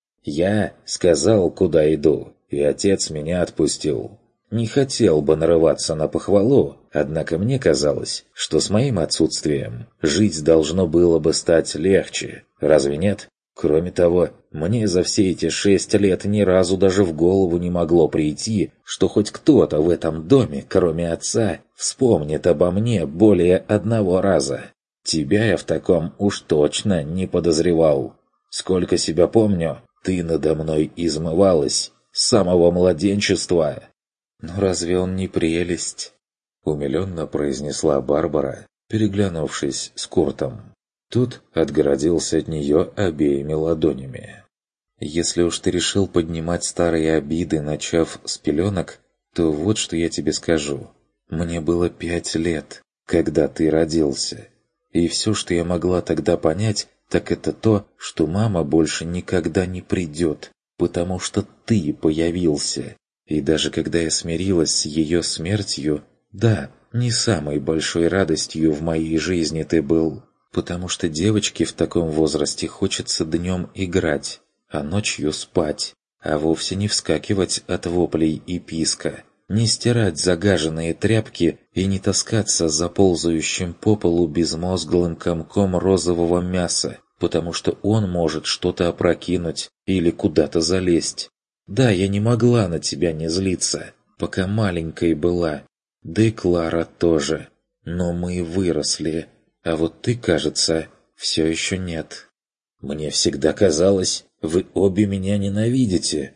Я сказал, куда иду, и отец меня отпустил. Не хотел бы нарываться на похвалу, однако мне казалось, что с моим отсутствием жить должно было бы стать легче. Разве нет? Кроме того, мне за все эти 6 лет ни разу даже в голову не могло прийти, что хоть кто-то в этом доме, кроме отца, вспомнит обо мне более одного раза. Тебя я в таком уж точно не подозревал. Сколько себя помню, ты надо мной измывалась с самого младенчества». «Ну разве он не прелесть?» — умиленно произнесла Барбара, переглянувшись с Куртом. Тот отгородился от нее обеими ладонями. «Если уж ты решил поднимать старые обиды, начав с пеленок, то вот что я тебе скажу. Мне было 5 лет, когда ты родился. И все, что я могла тогда понять, так это то, что мама больше никогда не придет, потому что ты появился. И даже когда я смирилась с ее смертью, да, не самой большой радостью в моей жизни ты был, потому что девочке в таком возрасте хочется днем играть, а ночью спать, а вовсе не вскакивать от воплей и писка, не стирать загаженные тряпки и не таскаться за ползающим по полу безмозглым комком розового мяса, потому что он может что-то опрокинуть или куда-то залезть. Да, я не могла на тебя не злиться, пока маленькой была, да и Клара тоже, но мы выросли, а вот ты, кажется, все еще нет. Мне всегда казалось, вы обе меня ненавидите».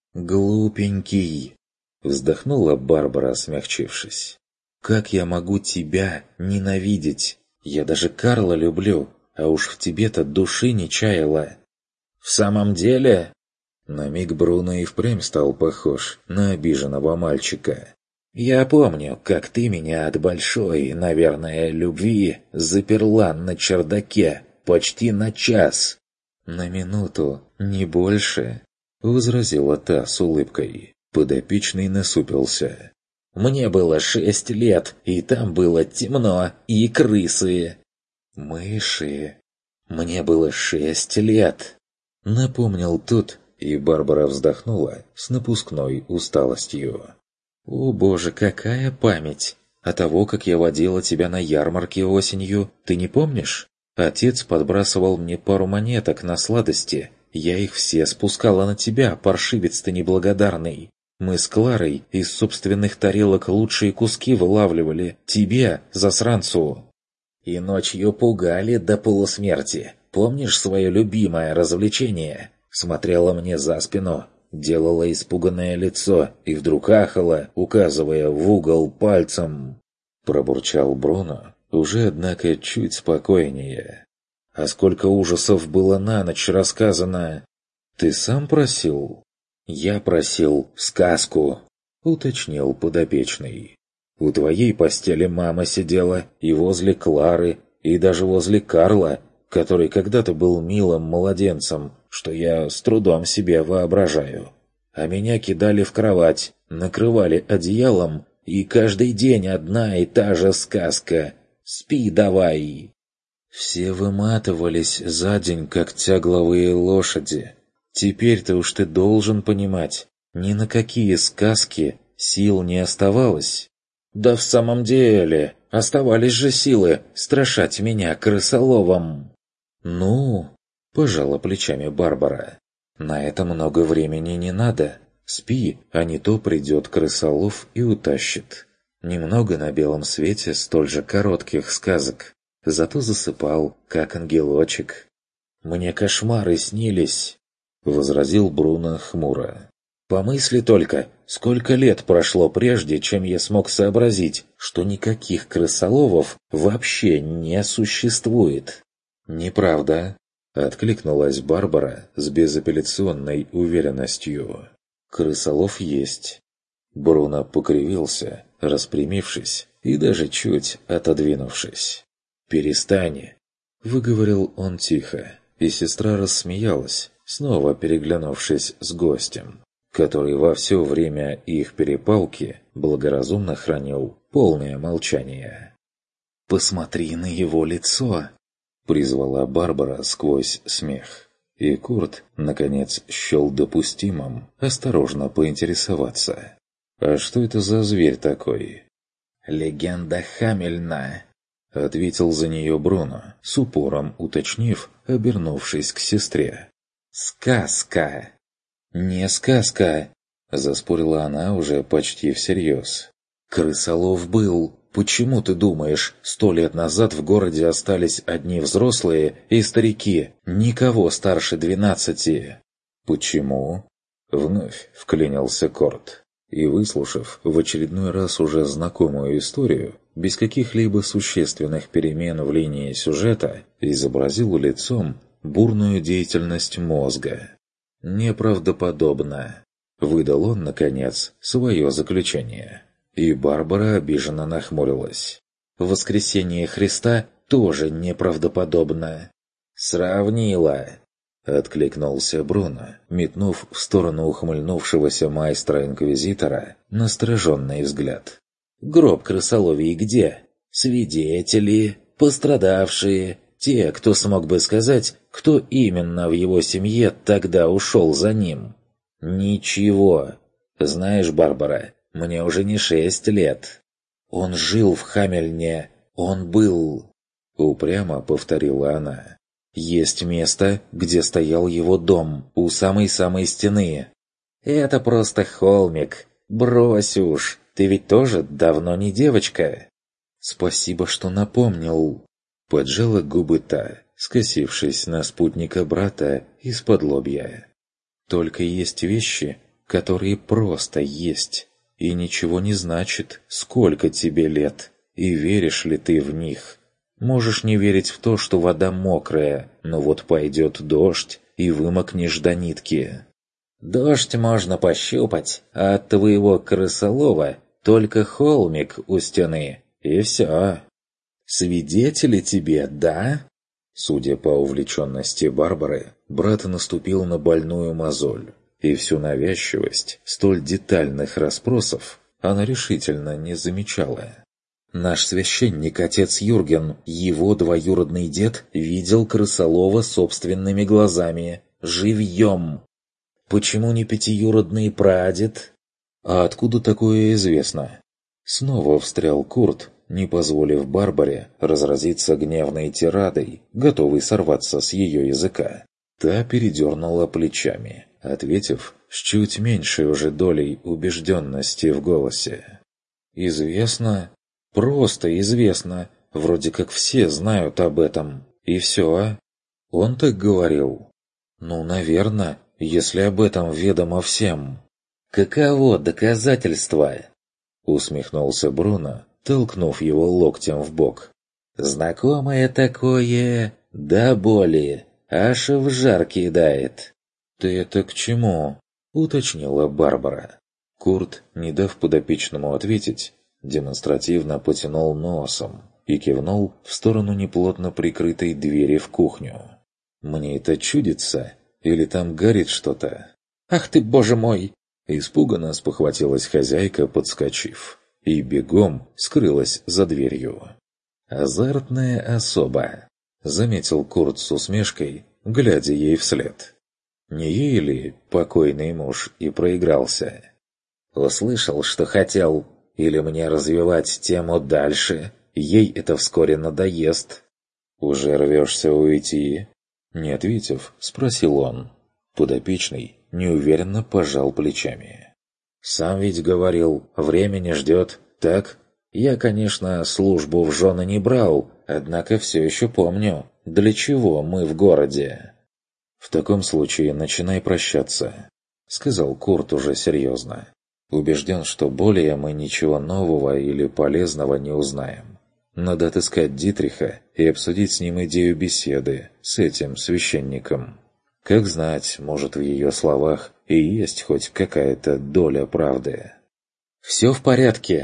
«Глупенький», — вздохнула Барбара, смягчившись. «Как я могу тебя ненавидеть? Я даже Карла люблю, а уж в тебе-то души не чаяла». «В самом деле?» На миг Бруно и впрямь стал похож на обиженного мальчика. «Я помню, как ты меня от большой, наверное, любви заперла на чердаке почти на час». «На минуту, не больше», — возразила та с улыбкой. Подопечный насупился. «Мне было 6 лет, и там было темно, и крысы». «Мыши». «Мне было 6 лет», — напомнил тот, и Барбара вздохнула с напускной усталостью. «О боже, какая память! А того, как я водила тебя на ярмарке осенью, ты не помнишь? Отец подбрасывал мне пару монеток на сладости. Я их все спускала на тебя, паршивец ты неблагодарный. Мы с Кларой из собственных тарелок лучшие куски вылавливали. Тебе, засранцу!» «И ночью пугали до полусмерти. Помнишь свое любимое развлечение? Смотрела мне за спину, делала испуганное лицо и вдруг ахала, указывая в угол пальцем. Пробурчал Бруно, уже, однако, чуть спокойнее. «А сколько ужасов было на ночь рассказано!» «Ты сам просил?» «Я просил сказку», — уточнил подопечный. «У твоей постели мама сидела, и возле Клары, и даже возле Карла, который когда-то был милым младенцем, что я с трудом себе воображаю. А меня кидали в кровать, накрывали одеялом, и каждый день одна и та же сказка. Спи давай!» Все выматывались за день, как тягловые лошади. Теперь-то уж ты должен понимать, ни на какие сказки сил не оставалось. «Да в самом деле, оставались же силы страшать меня крысоловом!» «Ну...» — пожала плечами Барбара. «На это много времени не надо. Спи, а не то придет крысолов и утащит. Немного на белом свете столь же коротких сказок. Зато засыпал, как ангелочек». «Мне кошмары снились», — возразил Бруно хмуро. «Помысли только, сколько лет прошло прежде, чем я смог сообразить, что никаких крысоловов вообще не существует». «Неправда», — откликнулась Барбара с безапелляционной уверенностью. «Крысолов есть». Бруно покривился, распрямившись, и даже чуть отодвинувшись. «Перестань!» — выговорил он тихо, и сестра рассмеялась, снова переглянувшись с гостем, который во все время их перепалки благоразумно хранил полное молчание. «Посмотри на его лицо!» — призвала Барбара сквозь смех. И Курт, наконец, счел допустимым осторожно поинтересоваться. «А что это за зверь такой?» «Легенда Хамельна», — ответил за нее Бруно, с упором уточнив, обернувшись к сестре. «Сказка!» «Не сказка!» — заспорила она уже почти всерьез. «Крысолов был. Почему, ты думаешь, 100 лет назад в городе остались одни взрослые и старики, никого старше 12? «Почему?» — вновь вклинился Корт. И, выслушав в очередной раз уже знакомую историю, без каких-либо существенных перемен в линии сюжета, изобразил лицом бурную деятельность мозга. «Неправдоподобно», — выдал он, наконец, свое заключение. И Барбара обиженно нахмурилась. «Воскресение Христа тоже неправдоподобно». «Сравнила», — откликнулся Бруно, метнув в сторону ухмыльнувшегося майстра-инквизитора настороженный взгляд. «Гроб крысоловий где? Свидетели, пострадавшие, те, кто смог бы сказать, кто именно в его семье тогда ушел за ним? Ничего. Знаешь, Барбара, мне уже не 6 лет. Он жил в Хамельне, он был...» Упрямо повторила она. «Есть место, где стоял его дом, у самой-самой стены. Это просто холмик. Брось уж, ты ведь тоже давно не девочка». «Спасибо, что напомнил», — поджала губы та, скосившись на спутника брата из-под лобья. «Только есть вещи, которые просто есть, и ничего не значит, сколько тебе лет, и веришь ли ты в них. Можешь не верить в то, что вода мокрая, но вот пойдет дождь, и вымокнешь до нитки». «Дождь можно пощупать, а от твоего крысолова только холмик у стены, и все». «Свидетели тебе, да?» Судя по увлеченности Барбары, брат наступил на больную мозоль, и всю навязчивость столь детальных расспросов она решительно не замечала. «Наш священник, отец Юрген, его двоюродный дед, видел крысолова собственными глазами, живьем. Почему не пятиюродный прадед?» «А откуда такое известно?» Снова встрял Курт, не позволив Барбаре разразиться гневной тирадой, готовой сорваться с ее языка. Та передернула плечами, ответив с чуть меньшей уже долей убежденности в голосе. «Известно? Просто известно. Вроде как все знают об этом. И все. Он так говорил. Ну, наверное, если об этом ведомо всем». «Каково доказательство?» — усмехнулся Бруно, толкнув его локтем в бок. «Знакомое такое, да боли, аж в жар кидает». «Ты это к чему?» — уточнила Барбара. Курт, не дав подопечному ответить, демонстративно потянул носом и кивнул в сторону неплотно прикрытой двери в кухню. «Мне это чудится? Или там горит что-то?» «Ах ты, боже мой!» Испуганно спохватилась хозяйка, подскочив, и бегом скрылась за дверью. «Азартная особа», — заметил Курт с усмешкой, глядя ей вслед. Не ей ли покойный муж и проигрался? «Услышал, что хотел, или мне развивать тему дальше? Ей это вскоре надоест». «Уже рвешься уйти?» Не ответив, спросил он. Подопечный неуверенно пожал плечами. «Сам ведь говорил, время не ждет, так? Я, конечно, службу в жены не брал, однако все еще помню, для чего мы в городе». «В таком случае начинай прощаться», — сказал Курт уже серьезно. «Убежден, что более мы ничего нового или полезного не узнаем. Надо отыскать Дитриха и обсудить с ним идею беседы с этим священником. Как знать, может, в ее словах и есть хоть какая-то доля правды». «Все в порядке»,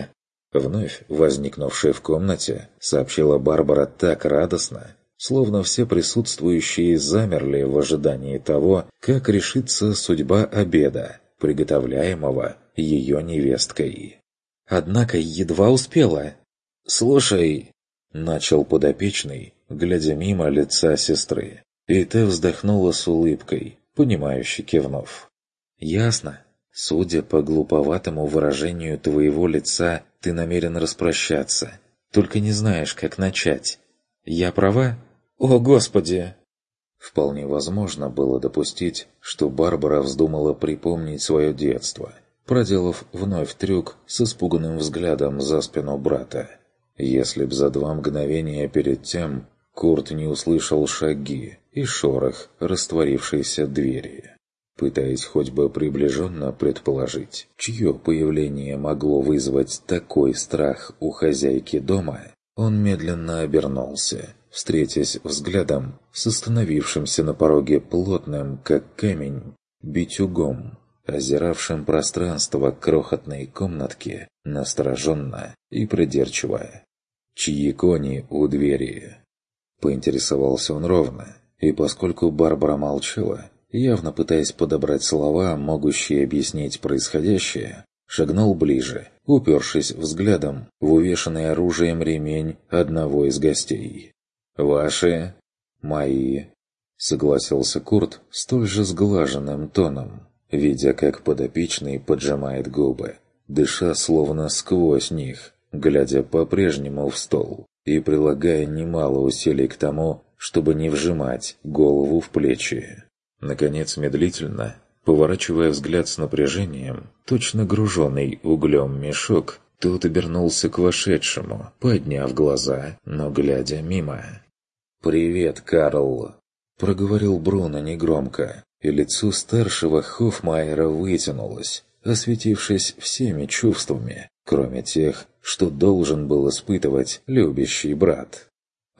Вновь возникнувшая в комнате, сообщила Барбара так радостно, словно все присутствующие замерли в ожидании того, как решится судьба обеда, приготовляемого ее невесткой. Однако едва успела. «Слушай», — начал подопечный, глядя мимо лица сестры, и та вздохнула с улыбкой, понимающе кивнув. «Ясно. Судя по глуповатому выражению твоего лица, ты намерен распрощаться. Только не знаешь, как начать. Я права? О, Господи!» Вполне возможно было допустить, что Барбара вздумала припомнить свое детство, проделав вновь трюк с испуганным взглядом за спину брата. Если б за 2 мгновения перед тем Курт не услышал шаги и шорох растворившейся двери. Пытаясь хоть бы приближенно предположить, чье появление могло вызвать такой страх у хозяйки дома, он медленно обернулся, встретясь взглядом с остановившимся на пороге плотным, как камень, битюгом, озиравшим пространство крохотной комнатки настороженно и придирчиво. «Чьи кони у двери?» Поинтересовался он ровно, и поскольку Барбара молчала, явно пытаясь подобрать слова, могущие объяснить происходящее, шагнул ближе, упершись взглядом в увешанный оружием ремень одного из гостей. «Ваши?» «Мои», — согласился Курт столь же сглаженным тоном, видя, как подопечный поджимает губы, дыша словно сквозь них, глядя по-прежнему в стол и прилагая немало усилий к тому, чтобы не вжимать голову в плечи. Наконец, медлительно, поворачивая взгляд с напряжением, точно груженный углем мешок, тот обернулся к вошедшему, подняв глаза, но глядя мимо. «Привет, Карл!» — проговорил Бруно негромко, и лицо старшего Хоффмайера вытянулось, осветившись всеми чувствами, кроме тех, что должен был испытывать любящий брат.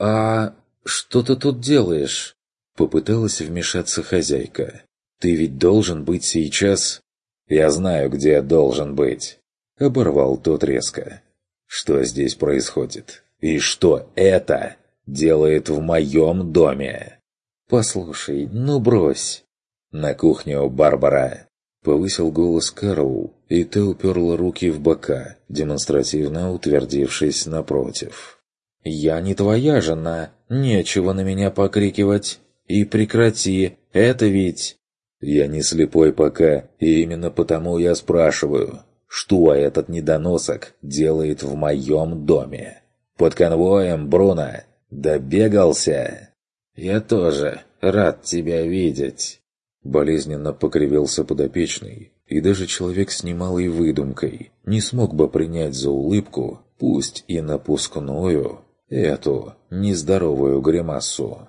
«А что ты тут делаешь?» Попыталась вмешаться хозяйка. «Ты ведь должен быть сейчас...» «Я знаю, где я должен быть», — оборвал тот резко. «Что здесь происходит? И что это делает в моем доме?» «Послушай, ну брось!» «На кухню, Барбара!» Повысил голос Карл, и та уперла руки в бока, демонстративно утвердившись напротив. «Я не твоя жена, нечего на меня покрикивать. И прекрати, это ведь...» «Я не слепой пока, и именно потому я спрашиваю, что этот недоносок делает в моем доме? Под конвоем, Бруно? Добегался?» «Я тоже рад тебя видеть». Болезненно покривился подопечный, и даже человек с немалой выдумкой не смог бы принять за улыбку, пусть и напускную, эту нездоровую гримасу.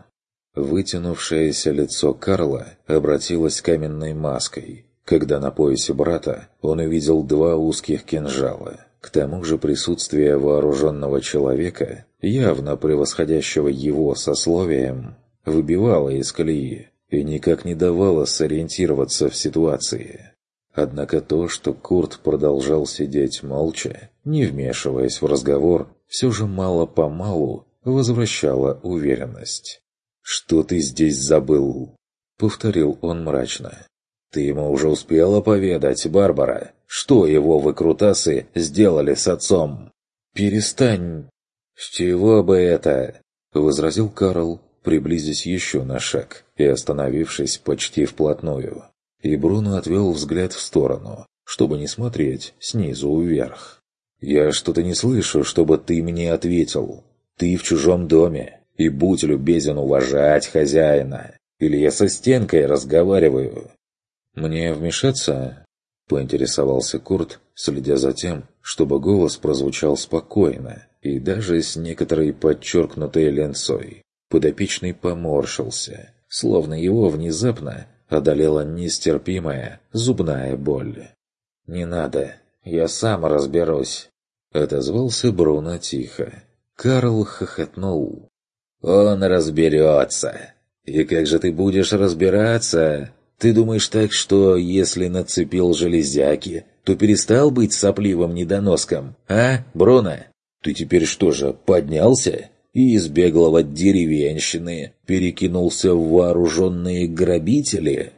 Вытянувшееся лицо Карла обратилось каменной маской, когда на поясе брата он увидел 2 узких кинжала. К тому же присутствие вооруженного человека, явно превосходящего его сословием, выбивало из колеи и никак не давало сориентироваться в ситуации. Однако то, что Курт продолжал сидеть молча, не вмешиваясь в разговор, все же мало-помалу возвращало уверенность. «Что ты здесь забыл?» — повторил он мрачно. «Ты ему уже успела поведать, Барбара, что его выкрутасы сделали с отцом?» «Перестань!» «С чего бы это?» — возразил Карл, приблизясь еще на шаг и остановившись почти вплотную. И Бруно отвел взгляд в сторону, чтобы не смотреть снизу вверх. «Я что-то не слышу, чтобы ты мне ответил. Ты в чужом доме. И будь любезен уважать хозяина, или я со стенкой разговариваю». «Мне вмешаться?» — поинтересовался Курт, следя за тем, чтобы голос прозвучал спокойно и даже с некоторой подчеркнутой ленцой. Подопечный поморщился, словно его внезапно одолела нестерпимая зубная боль. «Не надо, я сам разберусь», — отозвался Бруно тихо. Карл хохотнул. «Он разберется. И как же ты будешь разбираться? Ты думаешь так, что если нацепил железяки, то перестал быть сопливым недоноском, а, Бруно? Ты теперь что же, поднялся и из беглого деревенщины перекинулся в вооруженные грабители?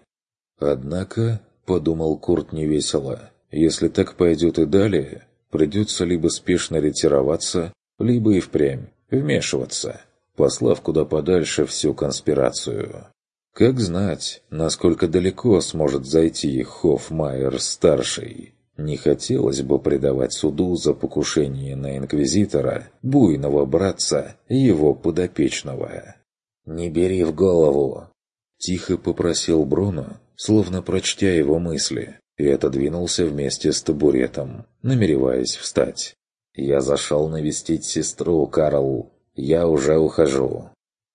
Однако, подумал Курт невесело, если так пойдет и далее, придется либо спешно ретироваться, либо и впрямь вмешиваться, послав куда подальше всю конспирацию. Как знать, насколько далеко сможет зайти Хоффмайер-старший. Не хотелось бы предавать суду за покушение на инквизитора, буйного братца его подопечного. «Не бери в голову!» – тихо попросил Бруно, словно прочтя его мысли, и отодвинулся вместе с табуретом, намереваясь встать. «Я зашел навестить сестру, Карл. Я уже ухожу».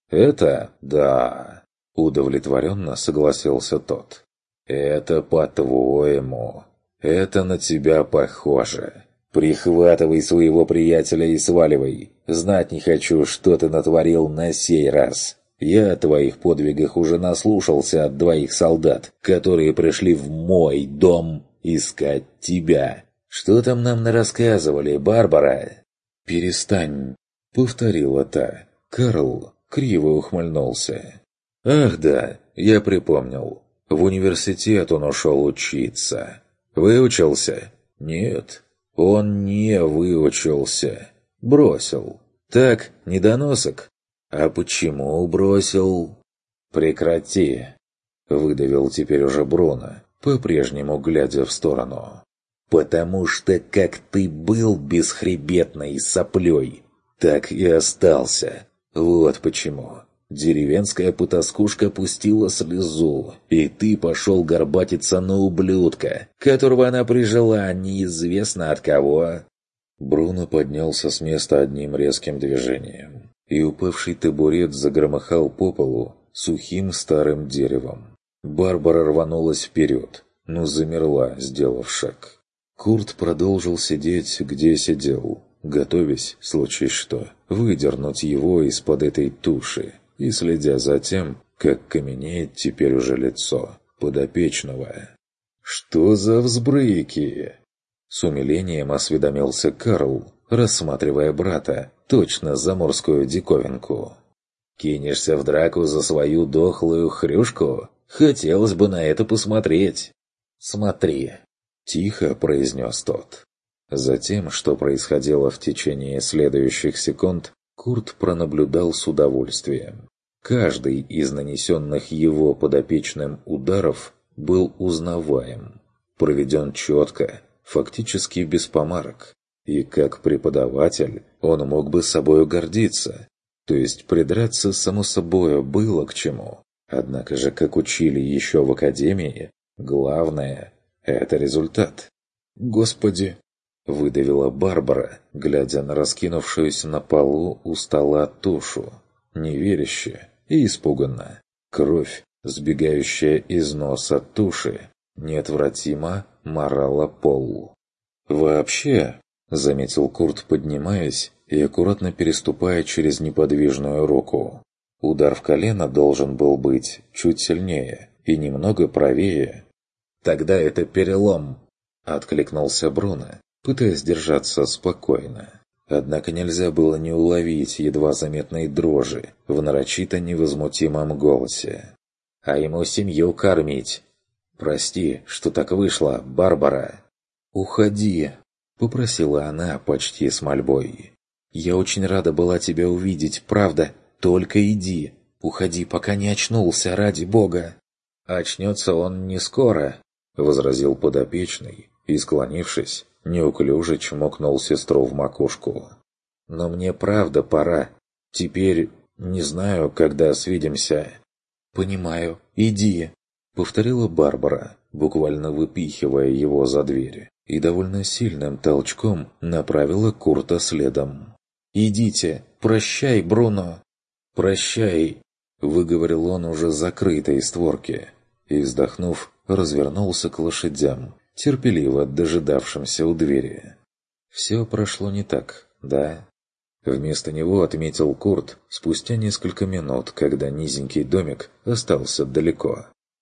«Это да», – удовлетворенно согласился тот. «Это по-твоему. Это на тебя похоже. Прихватывай своего приятеля и сваливай. Знать не хочу, что ты натворил на сей раз. Я о твоих подвигах уже наслушался от двоих солдат, которые пришли в мой дом искать тебя. Что там нам нарассказывали, Барбара?» «Перестань», — повторила та. Карл криво ухмыльнулся. «Ах да, я припомнил. В университет он ушел учиться. Выучился? Нет, он не выучился. Бросил. Так, недоносок? А почему бросил?» «Прекрати», — выдавил теперь уже Бруно, по-прежнему глядя в сторону. «Потому что как ты был бесхребетной соплей, так и остался. Вот почему. Деревенская потаскушка пустила слезу, и ты пошел горбатиться на ублюдка, которого она прижила неизвестно от кого». Бруно поднялся с места одним резким движением, и упавший табурет загромыхал по полу сухим старым деревом. Барбара рванулась вперед, но замерла, сделав шаг. Курт продолжил сидеть, где сидел, готовясь, случись что, выдернуть его из-под этой туши, и следя за тем, как каменеет теперь уже лицо подопечного. «Что за взбрыки?» С умилением осведомился Карл, рассматривая брата, точно заморскую диковинку. «Кинешься в драку за свою дохлую хрюшку? Хотелось бы на это посмотреть». «Смотри», — тихо произнес тот. Затем, что происходило в течение следующих секунд, Курт пронаблюдал с удовольствием. Каждый из нанесенных его подопечным ударов был узнаваем, проведен четко, фактически без помарок, и как преподаватель он мог бы собою гордиться, то есть придраться само собою было к чему. Однако же, как учили еще в академии, главное – это результат. «Господи!» – выдавила Барбара, глядя на раскинувшуюся на полу у стола тушу, неверяще и испуганно. Кровь, сбегающая из носа туши, неотвратимо марала пол. «Вообще», — заметил Курт, поднимаясь и аккуратно переступая через неподвижную руку, удар в колено должен был быть чуть сильнее и немного правее. «Тогда это перелом», — откликнулся Бруно, пытаясь держаться спокойно. Однако нельзя было не уловить едва заметной дрожи в нарочито невозмутимом голосе. «А ему семью кормить. Прости, что так вышло, Барбара». «Уходи», — попросила она почти с мольбой. «Я очень рада была тебя увидеть, правда. Только иди. Уходи, пока не очнулся, ради бога». «Очнется он не скоро», — возразил подопечный и, склонившись, неуклюже чмокнул сестру в макушку. «Но мне правда пора. Теперь не знаю, когда свидимся». «Понимаю. Иди», — повторила Барбара, буквально выпихивая его за дверь, и довольно сильным толчком направила Курта следом. «Идите. Прощай, Бруно». «Прощай», — выговорил он уже закрытой створки, и, вздохнув, развернулся к лошадям, терпеливо дожидавшимся у двери. Все прошло не так, да? Вместо него отметил Курт спустя несколько минут, когда низенький домик остался далеко.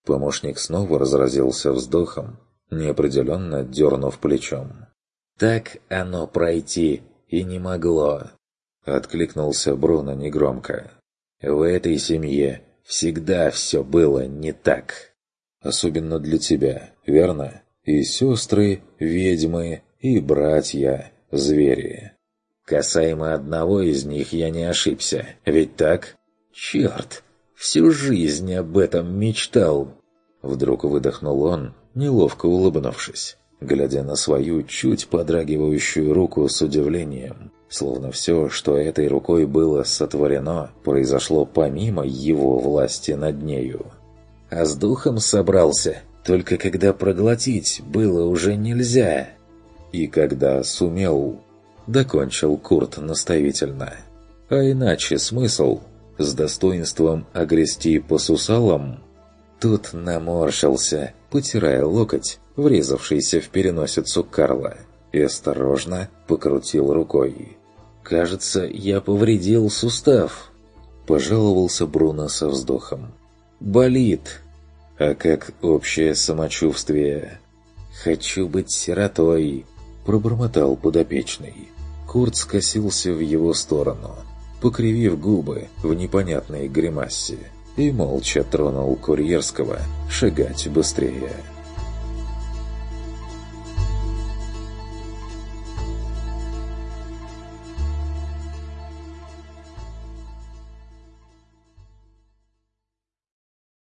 Помощник снова разразился вздохом, неопределенно дернув плечом. «Так оно пройти и не могло», — откликнулся Бруно негромко. «В этой семье всегда все было не так. Особенно для тебя, верно? И сестры — ведьмы, и братья — звери. Касаемо одного из них я не ошибся, ведь так? Черт, всю жизнь об этом мечтал!» Вдруг выдохнул он, неловко улыбнувшись, глядя на свою чуть подрагивающую руку с удивлением, словно все, что этой рукой было сотворено, произошло помимо его власти над нею. А с духом собрался, только когда проглотить было уже нельзя. И когда сумел, докончил Курт наставительно. А иначе смысл? С достоинством огрести по сусалам? Тут наморщился, потирая локоть, врезавшийся в переносицу Карла, и осторожно покрутил рукой. «Кажется, я повредил сустав», — пожаловался Бруно со вздохом. «Болит». «А как общее самочувствие?» «Хочу быть сиротой», — пробормотал подопечный. Курт скосился в его сторону, покривив губы в непонятной гримасе, и молча тронул Курьерского шагать быстрее.